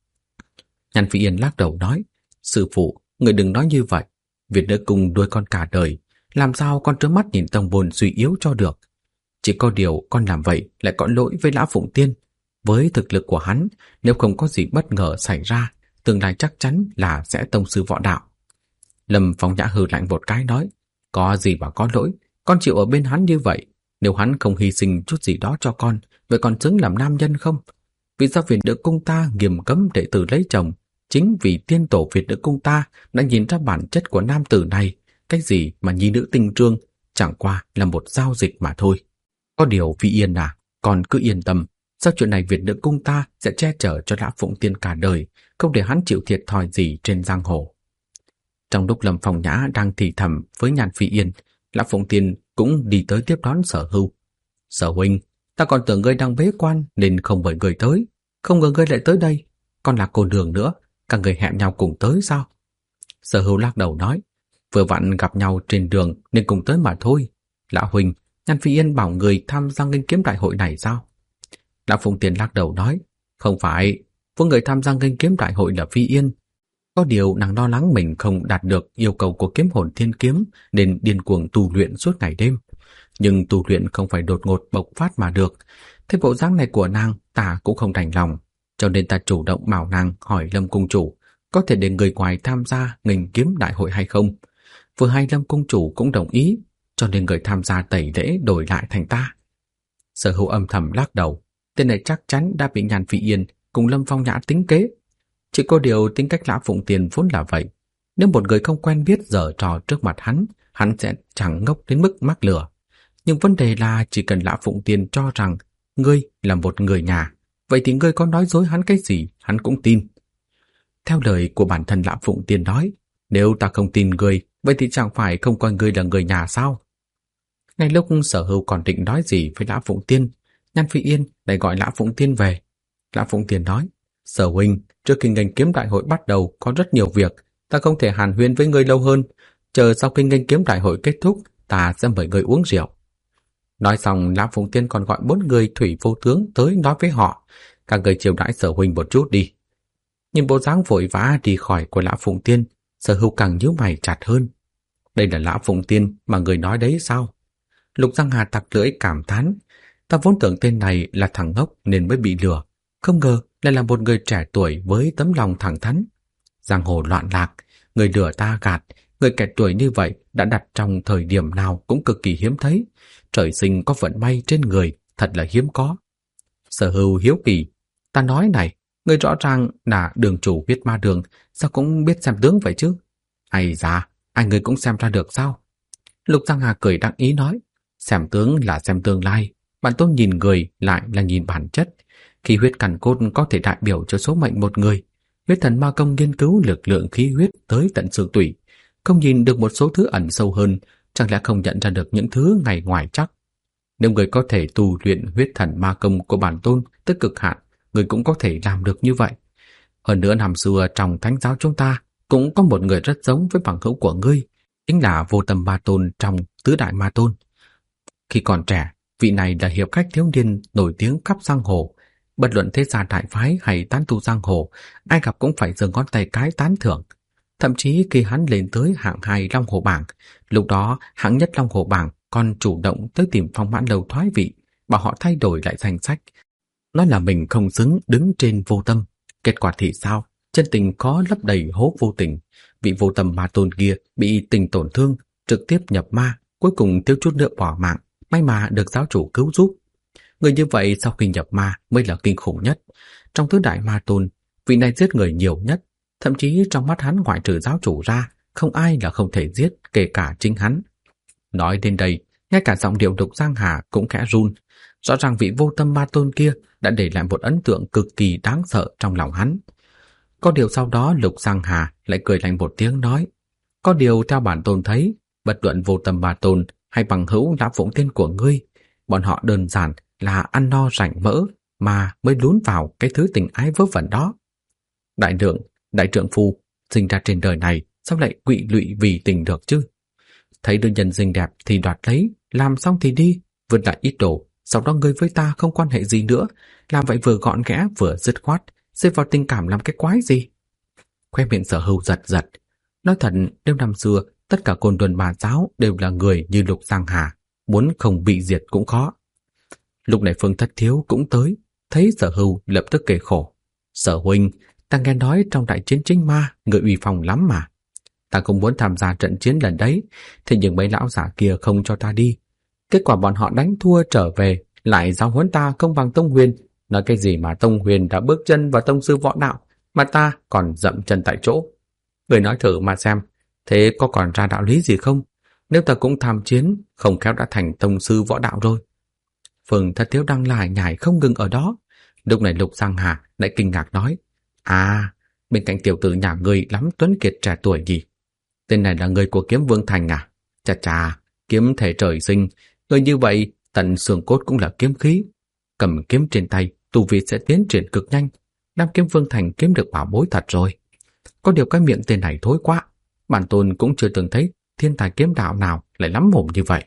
Nhan Phi Yên lắc đầu nói: "Sư phụ, người đừng nói như vậy. Việt Nữ Cung nuôi con cả đời, làm sao con trơ mắt nhìn tông môn suy yếu cho được? Chỉ có điều con làm vậy lại có lỗi với Lã Phụng Tiên. Với thực lực của hắn, nếu không có gì bất ngờ xảy ra, tương lai chắc chắn là sẽ tông sư võ đạo." Lâm Phong Nhã hừ lạnh một cái nói: "Có gì mà có lỗi, con chịu ở bên hắn như vậy. Nếu hắn không hy sinh chút gì đó cho con, vậy còn xứng làm nam nhân không? Vì sao Việt Nữ Cung ta nghiêm cấm đệ tử lấy chồng? Chính vì tiên tổ Việt Nữ Cung ta đã nhìn ra bản chất của nam tử này. Cái gì mà nhi nữ tình trương, chẳng qua là một giao dịch mà thôi. Có điều Phi Yên à, con cứ yên tâm, sau chuyện này Việt Nữ Cung ta sẽ che chở cho Lã Phụng Tiên cả đời, không để hắn chịu thiệt thòi gì trên giang hồ." Trong lúc Lâm Phong Nhã đang thì thầm với Nhan Phi Yên, Lã Phụng Tiên cũng đi tới tiếp đón Sở Hưu. "Sở huynh, ta còn tưởng ngươi đang bế quan nên không mời ngươi tới, không ngờ ngươi lại tới đây. Còn là cô nương nữa, các người hẹn nhau cùng tới sao?" Sở Hưu lắc đầu nói: "Vừa vặn gặp nhau trên đường nên cùng tới mà thôi. Lã huynh, Nhan Phi Yên bảo người tham gia nghênh kiếm đại hội này sao?" Lã Phụng Tiên lắc đầu nói: "Không phải, với người tham gia nghênh kiếm đại hội là Phi Yên. Có điều nàng lo lắng mình không đạt được yêu cầu của kiếm hồn thiên kiếm nên điên cuồng tu luyện suốt ngày đêm. Nhưng tu luyện không phải đột ngột bộc phát mà được. Thế bộ dáng này của nàng ta cũng không đành lòng, cho nên ta chủ động bảo nàng hỏi Lâm Cung Chủ có thể để người ngoài tham gia nghênh kiếm đại hội hay không. Vừa hay Lâm Cung Chủ cũng đồng ý, cho nên người tham gia tẩy lễ đổi lại thành ta." Sở Hưu âm thầm lắc đầu, tên này chắc chắn đã bị Nhan Phi Yên cùng Lâm Phong Nhã tính kế. Chỉ có điều tính cách Lã Phụng Tiên vốn là vậy. Nếu một người không quen biết giở trò trước mặt hắn sẽ chẳng ngốc đến mức mắc lừa. Nhưng vấn đề là chỉ cần Lã Phụng Tiên cho rằng ngươi là một người nhà, vậy thì ngươi có nói dối hắn cái gì hắn cũng tin. Theo lời của bản thân Lã Phụng Tiên nói, nếu ta không tin ngươi, vậy thì chẳng phải không coi ngươi là người nhà sao? Ngay lúc Sở Hưu còn định nói gì với Lã Phụng Tiên, Nhan Phi Yên lại gọi Lã Phụng Tiên về. Lã Phụng Tiên nói, Sở huynh, trước khi nghênh kiếm đại hội bắt đầu có rất nhiều việc, ta không thể hàn huyên với ngươi lâu hơn. Chờ sau khi nghênh kiếm đại hội kết thúc, ta sẽ mời ngươi uống rượu. Nói xong, Lã Phụng Tiên còn gọi 4 người thủy vô tướng tới nói với họ, các người chiều đãi Sở huynh một chút đi. Nhìn bộ dáng vội vã đi khỏi của Lã Phụng Tiên, Sở Hưu càng nhíu mày chặt hơn. Đây là Lã Phụng Tiên mà người nói đấy sao? Lục Giang Hà tặc lưỡi cảm thán, ta vốn tưởng tên này là thằng ngốc nên mới bị lừa, không ngờ lại là một người trẻ tuổi với tấm lòng thẳng thắn. Giang hồ loạn lạc, người lừa ta gạt, người kẻ tuổi như vậy đã đặt trong thời điểm nào cũng cực kỳ hiếm thấy. Trời sinh có vận may trên người, thật là hiếm có. Sở Hưu hiếu kỳ, ta nói này, người rõ ràng là đường chủ huyết ma đường, sao cũng biết xem tướng vậy chứ? Ai da, ai người cũng xem ra được sao? Lục Giang Hà cười đắc ý nói, xem tướng là xem tương lai, bản tôn nhìn người lại là nhìn bản chất. Khí huyết càn cốt có thể đại biểu cho số mệnh một người. Huyết thần ma công nghiên cứu lực lượng khí huyết tới tận xương tủy, không nhìn được một số thứ ẩn sâu hơn, chẳng lẽ không nhận ra được những thứ ngày ngoài chắc? Nếu người có thể tu luyện huyết thần ma công của bản tôn tới cực hạn, người cũng có thể làm được như vậy. Hơn nữa năm xưa trong thánh giáo chúng ta cũng có một người rất giống với bằng hữu của ngươi, chính là Vô Tâm Ma Tôn trong Tứ Đại Ma Tôn. Khi còn trẻ, vị này là hiệp khách thiếu niên nổi tiếng khắp giang hồ. Bất luận thế gia đại phái hay tán tu giang hồ, ai gặp cũng phải giơ ngón tay cái tán thưởng. Thậm chí khi hắn lên tới hạng 2 Long Hồ Bảng, lúc đó hạng nhất Long Hồ Bảng còn chủ động tới tìm Phong Mãn Lâu thoái vị, bảo họ thay đổi lại danh sách. Nói là mình không xứng đứng trên Vô Tâm. Kết quả thì sao? Chân tình có lấp đầy hố vô tình. Vị Vô Tâm Ma Tôn kia bị tình tổn thương, trực tiếp nhập ma, cuối cùng thiếu chút nữa bỏ mạng, may mà được giáo chủ cứu giúp. Người như vậy sau khi nhập ma mới là kinh khủng nhất. Trong tứ đại ma tôn, vị này giết người nhiều nhất, thậm chí trong mắt hắn ngoại trừ giáo chủ ra, không ai là không thể giết, kể cả chính hắn. Nói đến đây, ngay cả giọng điệu Lục Giang Hà cũng khẽ run. Rõ ràng vị Vô Tâm ma tôn kia đã để lại một ấn tượng cực kỳ đáng sợ trong lòng hắn. Có điều sau đó Lục Giang Hà lại cười lạnh một tiếng nói, có điều theo bản tôn thấy, bất luận Vô Tâm ma tôn hay bằng hữu Lã Phụng Tiên của ngươi, bọn họ đơn giản là ăn no rảnh mỡ mà mới lún vào cái thứ tình ái vớ vẩn đó. Đại lượng, đại trượng phu sinh ra trên đời này sao lại quỵ lụy vì tình được chứ? Thấy đứa nhân xinh đẹp thì đoạt lấy, làm xong thì đi, vượt lại ít đồ, sau đó ngươi với ta không quan hệ gì nữa, làm vậy vừa gọn ghẽ vừa dứt khoát, rơi vào tình cảm làm cái quái gì? Khoe miệng Sở Hưu giật giật. Nói thật, nếu năm xưa tất cả côn luân bà giáo đều là người như Lục Giang Hà, muốn không bị diệt cũng khó. Lúc này Phương Thất Thiếu cũng tới, thấy Sở Hưu lập tức kể khổ. Sở huynh, ta nghe nói trong đại chiến chính ma, người uy phong lắm mà. Ta không muốn tham gia trận chiến lần đấy, thế nhưng mấy lão giả kia không cho ta đi. Kết quả bọn họ đánh thua trở về, lại giáo huấn ta không bằng Tông Huyền. Nói cái gì mà Tông Huyền đã bước chân vào tông sư võ đạo, mà ta còn dậm chân tại chỗ. Người nói thử mà xem, thế có còn ra đạo lý gì không? Nếu ta cũng tham chiến, không khéo đã thành tông sư võ đạo rồi. Phương Thất Thiếu đang lải nhải không ngừng ở đó. Lúc này Lục Giang Hà lại kinh ngạc nói, à, bên cạnh tiểu tử nhà ngươi lắm tuấn kiệt trẻ tuổi gì? Tên này là người của Kiếm Vương Thành à? Chà chà, kiếm thể trời sinh, người như vậy tận xương cốt cũng là kiếm khí. Cầm kiếm trên tay, tu vi sẽ tiến triển cực nhanh. Nam Kiếm Vương Thành kiếm được bảo bối thật rồi. Có điều cái miệng tên này thối quá, bản tôn cũng chưa từng thấy thiên tài kiếm đạo nào lại lắm mồm như vậy.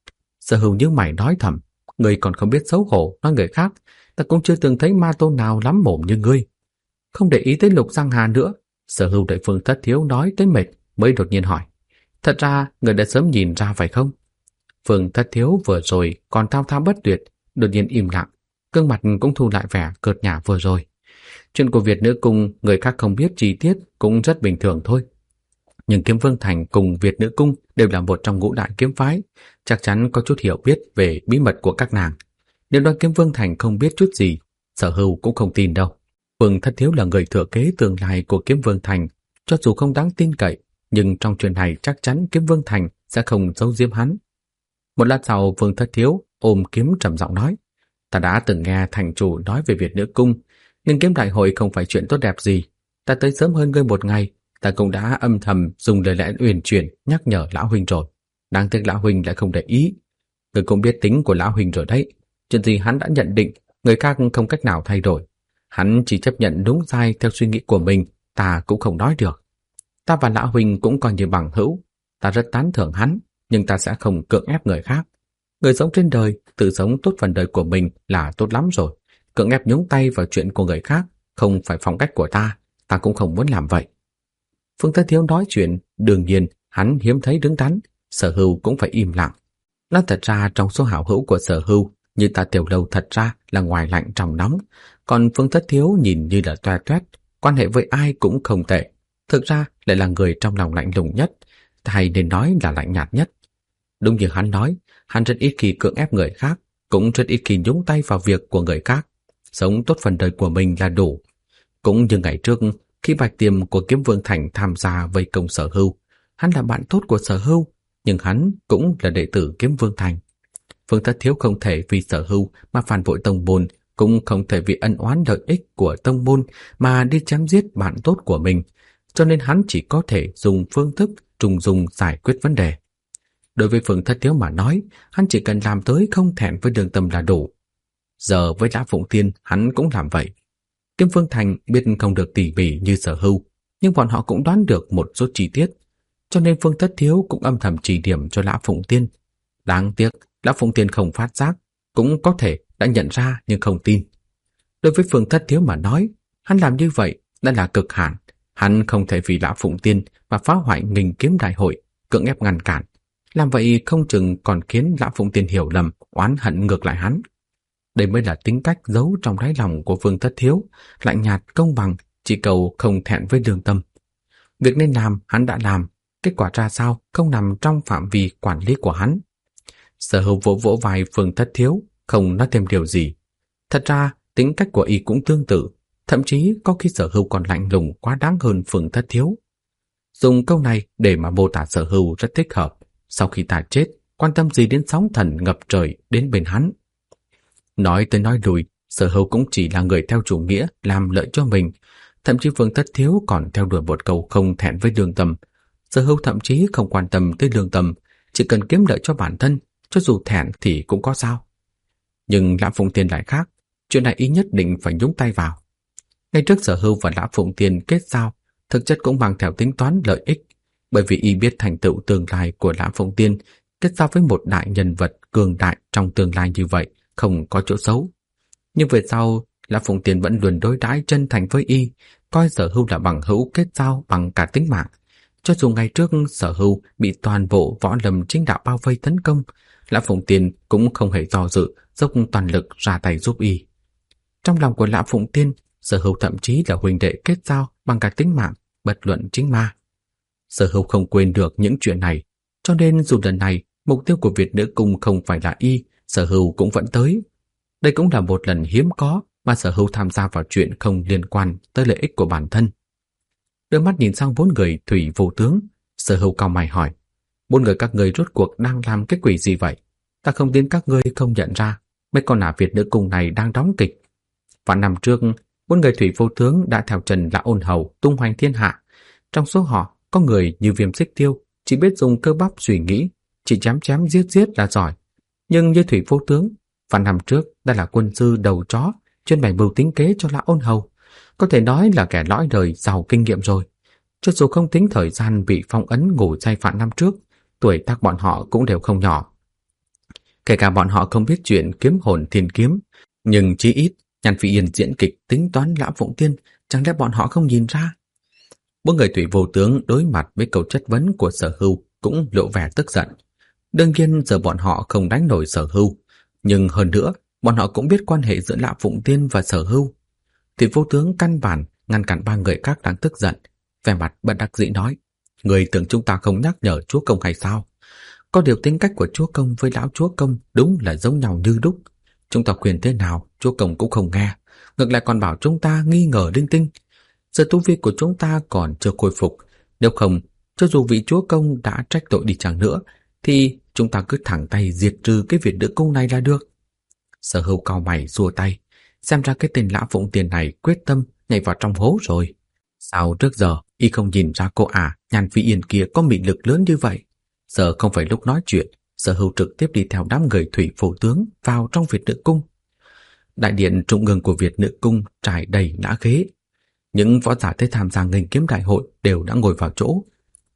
Sở Hưu như mày nói thầm, ngươi còn không biết xấu hổ nói người khác, ta cũng chưa từng thấy ma tôn nào lắm mồm như ngươi. Không để ý tới Lục Giang Hà nữa, Sở Hưu đợi Phương Thất Thiếu nói tới mệt mới đột nhiên hỏi, thật ra người đã sớm nhìn ra phải không? Phương Thất Thiếu vừa rồi còn thao thao bất tuyệt, đột nhiên im lặng, gương mặt cũng thu lại vẻ cợt nhả vừa rồi. Chuyện của Việt Nữ Cung người khác không biết chi tiết cũng rất bình thường thôi. Nhưng Kiếm Vương Thành cùng Việt Nữ Cung đều là một trong ngũ đại kiếm phái, chắc chắn có chút hiểu biết về bí mật của các nàng. Nếu nói Kiếm Vương Thành không biết chút gì, Sở Hưu cũng không tin đâu. Phương Thất Thiếu là người thừa kế tương lai của Kiếm Vương Thành, cho dù không đáng tin cậy, nhưng trong chuyện này chắc chắn Kiếm Vương Thành sẽ không giấu giếm hắn. Một lát sau, Phương Thất Thiếu ôm kiếm trầm giọng nói, ta đã từng nghe thành chủ nói về Việt Nữ Cung, nhưng kiếm đại hội không phải chuyện tốt đẹp gì. Ta tới sớm hơn ngươi một ngày, ta cũng đã âm thầm dùng lời lẽ uyển chuyển nhắc nhở lão huynh rồi. Đáng tiếc lão huynh lại không để ý. Ngươi cũng biết tính của lão huynh rồi đấy. Chuyện gì hắn đã nhận định, người khác không cách nào thay đổi. Hắn chỉ chấp nhận đúng sai theo suy nghĩ của mình, ta cũng không nói được. Ta và Lã huynh cũng coi như bằng hữu, ta rất tán thưởng hắn, nhưng ta sẽ không cưỡng ép người khác. Người sống trên đời, tự sống tốt phần đời của mình là tốt lắm rồi. Cưỡng ép nhúng tay vào chuyện của người khác không phải phong cách của ta cũng không muốn làm vậy. Phương Tất Thiếu nói chuyện, đương nhiên hắn hiếm thấy đứng đắn, Sở Hưu cũng phải im lặng. Nói thật ra trong số hảo hữu của Sở Hưu, như Tạ Tiểu Lâu thật ra là ngoài lạnh trong nóng, còn Phương Tất Thiếu nhìn như là toe toét, quan hệ với ai cũng không tệ, thực ra lại là người trong lòng lạnh lùng nhất, hay nên nói là lạnh nhạt nhất. Đúng như hắn nói, hắn rất ít khi cưỡng ép người khác, cũng rất ít khi nhúng tay vào việc của người khác, sống tốt phần đời của mình là đủ. Cũng như ngày trước, khi Bạch Tiềm của Kiếm Vương Thành tham gia vây công Sở Hưu, hắn là bạn tốt của Sở Hưu, nhưng hắn cũng là đệ tử Kiếm Vương Thành. Phương Tất Thiếu không thể vì Sở Hưu mà phản bội tông môn, cũng không thể vì ân oán lợi ích của tông môn mà đi chém giết bạn tốt của mình, cho nên hắn chỉ có thể dùng phương thức trùng dung giải quyết vấn đề. Đối với Phương Tất Thiếu mà nói, hắn chỉ cần làm tới không thẹn với lương tâm là đủ. Giờ với Lã Phụng Tiên, hắn cũng làm vậy. Kiếm Vương Thành biết không được tỉ mỉ như Sở Hưu, nhưng bọn họ cũng đoán được một số chi tiết, cho nên Phương Tất Thiếu cũng âm thầm chỉ điểm cho Lã Phụng Tiên. Đáng tiếc, Lã Phụng Tiên không phát giác, cũng có thể đã nhận ra nhưng không tin. Đối với Phương Tất Thiếu mà nói, hắn làm như vậy đã là cực hạn. Hắn không thể vì Lã Phụng Tiên mà phá hoại Nghinh Kiếm Đại hội, cưỡng ép ngăn cản. Làm vậy không chừng còn khiến Lã Phụng Tiên hiểu lầm, oán hận ngược lại hắn. Đây mới là tính cách giấu trong đáy lòng của Phương Tất Thiếu, lạnh nhạt công bằng, chỉ cầu không thẹn với lương tâm. Việc nên làm hắn đã làm, kết quả ra sao không nằm trong phạm vi quản lý của hắn. Sở Hưu vỗ vỗ vai Phương Tất Thiếu, không nói thêm điều gì. Thật ra tính cách của y cũng tương tự, thậm chí có khi Sở Hưu còn lạnh lùng quá đáng hơn Phương Tất Thiếu. Dùng câu này để mà mô tả Sở Hưu rất thích hợp. Sau khi ta chết, quan tâm gì đến sóng thần ngập trời đến bên hắn. Nói tới nói lui, Sở Hưu cũng chỉ là người theo chủ nghĩa làm lợi cho mình. Thậm chí Phương Tất Thiếu còn theo đuổi một câu không thẹn với lương tâm. Sở Hưu thậm chí không quan tâm tới lương tâm, chỉ cần kiếm lợi cho bản thân, cho dù thẹn thì cũng có sao. Nhưng Lã Phụng Tiên lại khác, chuyện này y nhất định phải nhúng tay vào. Ngay trước Sở Hưu và Lã Phụng Tiên kết giao, thực chất cũng mang theo tính toán lợi ích, bởi vì y biết thành tựu tương lai của Lã Phụng Tiên, kết giao với một đại nhân vật cường đại trong tương lai như vậy không có chỗ xấu. Nhưng về sau, Lã Phụng Tiên vẫn luôn đối đãi chân thành với y, coi Sở Hưu là bằng hữu kết giao bằng cả tính mạng. Cho dù ngày trước Sở Hưu bị toàn bộ võ lâm chính đạo bao vây tấn công, Lã Phụng Tiên cũng không hề do dự, dốc toàn lực ra tay giúp y. Trong lòng của Lã Phụng Tiên, Sở Hưu thậm chí là huynh đệ kết giao bằng cả tính mạng, bất luận chính ma. Sở Hưu không quên được những chuyện này, cho nên dù lần này mục tiêu của Việt Nữ Cung không phải là y, Sở Hưu cũng vẫn tới. Đây cũng là một lần hiếm có mà Sở Hưu tham gia vào chuyện không liên quan tới lợi ích của bản thân. Đưa mắt nhìn sang 4 người thủy vô tướng, Sở Hưu cau mày hỏi: 4 người các người rốt cuộc đang làm cái quỷ gì vậy? Ta không tin các ngươi không nhận ra mấy con ả Việt Nữ Cung này đang đóng kịch. Và năm trước, 4 người thủy vô tướng đã theo Trần Lã Ôn Hầu tung hoành thiên hạ. Trong số họ có người như Viêm Xích Tiêu, chỉ biết dùng cơ bắp suy nghĩ, chỉ chém chém giết giết là giỏi. Nhưng như thủy vô tướng, và năm trước đã là quân sư đầu chó, chuyên bày mưu tính kế cho Lã Ôn Hầu, có thể nói là kẻ lõi đời giàu kinh nghiệm rồi. Cho dù không tính thời gian bị phong ấn ngủ say Phạn năm trước, tuổi tác bọn họ cũng đều không nhỏ. Kể cả bọn họ không biết chuyện kiếm hồn thiên kiếm, nhưng chí ít Nhan Phi Yên diễn kịch tính toán Lã Phụng Tiên, chẳng lẽ bọn họ không nhìn ra? 4 người thủy vô tướng đối mặt với câu chất vấn của Sở Hưu cũng lộ vẻ tức giận. Đương nhiên giờ bọn họ không đánh nổi Sở Hưu, nhưng hơn nữa, bọn họ cũng biết quan hệ giữa Lã Phụng Tiên và Sở Hưu. Thủy vô tướng căn bản ngăn cản 3 người khác đang tức giận, vẻ mặt bất đắc dĩ nói: người tưởng chúng ta không nhắc nhở chúa công hay sao? Có điều tính cách của chúa công với lão chúa công đúng là giống nhau như đúc. Chúng ta khuyên thế nào chúa công cũng không nghe, ngược lại còn bảo chúng ta nghi ngờ linh tinh. Giờ tu vi của chúng ta còn chưa khôi phục, nếu không, cho dù vị chúa công đã trách tội đi chăng nữa, thì chúng ta cứ thẳng tay diệt trừ cái Việt Nữ Cung này là được. Sở Hưu cau mày xua tay, xem ra cái tên Lã Phụng Tiên này quyết tâm nhảy vào trong hố rồi. Sao trước giờ y không nhìn ra cô Nhan Phi Yên kia có mị lực lớn như vậy? Giờ không phải lúc nói chuyện, Sở Hưu trực tiếp đi theo đám người thủy phổ tướng vào trong Việt Nữ Cung. Đại điện trung ương của Việt Nữ Cung trải đầy lã ghế. Những võ giả tới tham gia nghênh kiếm đại hội đều đã ngồi vào chỗ.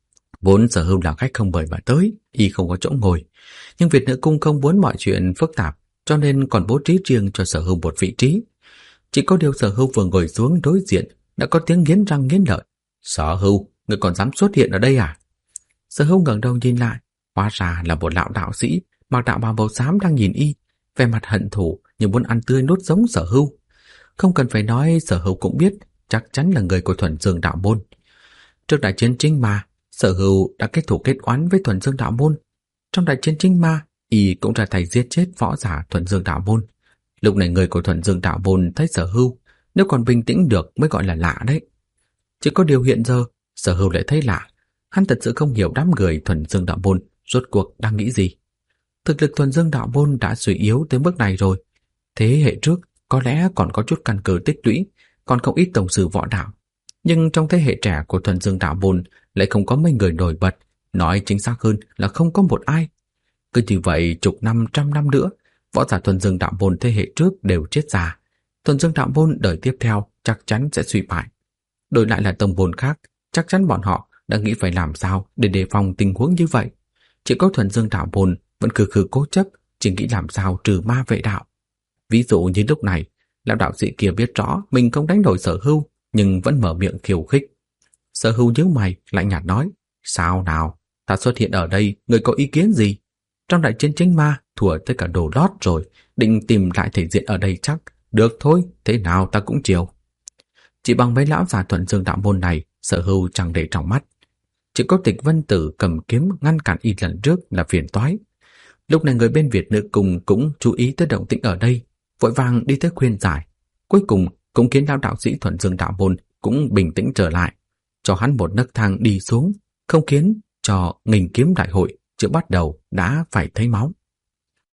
Vốn Sở Hưu là khách không mời mà tới, y không có chỗ ngồi. Nhưng Việt Nữ Cung không muốn mọi chuyện phức tạp, cho nên còn bố trí riêng cho Sở Hưu một vị trí. Chỉ có điều Sở Hưu vừa ngồi xuống đối diện đã có tiếng nghiến răng nghiến lợi. Sở Hưu, ngươi còn dám xuất hiện ở đây à? Sở Hưu ngẩng đầu nhìn lại, hóa ra là một lão đạo sĩ mặc đạo bào màu xám đang nhìn y, vẻ mặt hận thù như muốn ăn tươi nuốt sống Sở Hưu. Không cần phải nói, Sở Hưu cũng biết chắc chắn là người của Thuần Dương đạo môn. Trước đại chiến Chính Ma, Sở Hưu đã kết thù kết oán với Thuần Dương đạo môn. Trong đại chiến Chính Ma, y cũng ra tay giết chết võ giả Thuần Dương đạo môn. Lúc này người của Thuần Dương đạo môn thấy Sở Hưu, nếu còn bình tĩnh được mới gọi là lạ đấy. Chỉ có điều hiện giờ, Sở Hưu lại thấy lạ. Hắn thật sự không hiểu đám người Thuần Dương đạo môn rốt cuộc đang nghĩ gì. Thực lực Thuần Dương đạo môn đã suy yếu tới mức này rồi. Thế hệ trước có lẽ còn có chút căn cơ tích lũy, còn không ít tổng sư võ đạo. Nhưng trong thế hệ trẻ của Thuần Dương đạo môn lại không có mấy người nổi bật, nói chính xác hơn là không có một ai. Cứ như vậy chục năm, trăm năm nữa, võ giả Thuần Dương đạo môn thế hệ trước đều chết già. Thuần Dương đạo môn đời tiếp theo chắc chắn sẽ suy bại. Đổi lại là tông môn khác, chắc chắn bọn họ đã nghĩ phải làm sao để đề phòng tình huống như vậy. Chỉ có Thuần Dương đạo môn vẫn khư cố chấp, chỉ nghĩ làm sao trừ ma vệ đạo. Ví dụ như lúc này, lão đạo sĩ kia biết rõ mình không đánh đổi Sở Hưu, nhưng vẫn mở miệng khiêu khích. Sở Hưu nhíu mày, lạnh nhạt nói: Sao nào, ta xuất hiện ở đây, người có ý kiến gì? Trong đại chiến Chính Ma thua tới cả đồ lót rồi, định tìm lại thể diện ở đây chắc. Được thôi, thế nào ta cũng chiều. Chỉ bằng mấy lão già Thuần Dương đạo môn này, Sở Hưu chẳng để trong mắt. Chỉ có Tịch Vân Tử cầm kiếm ngăn cản y lần trước là phiền toái. Lúc này người bên Việt Nữ Cung cũng chú ý tới động tĩnh ở đây, vội vàng đi tới khuyên giải. Cuối cùng cũng khiến lão đạo sĩ Thuần Dương đạo môn cũng bình tĩnh trở lại, cho hắn một nấc thang đi xuống, không khiến cho nghênh kiếm đại hội chưa bắt đầu đã phải thấy máu.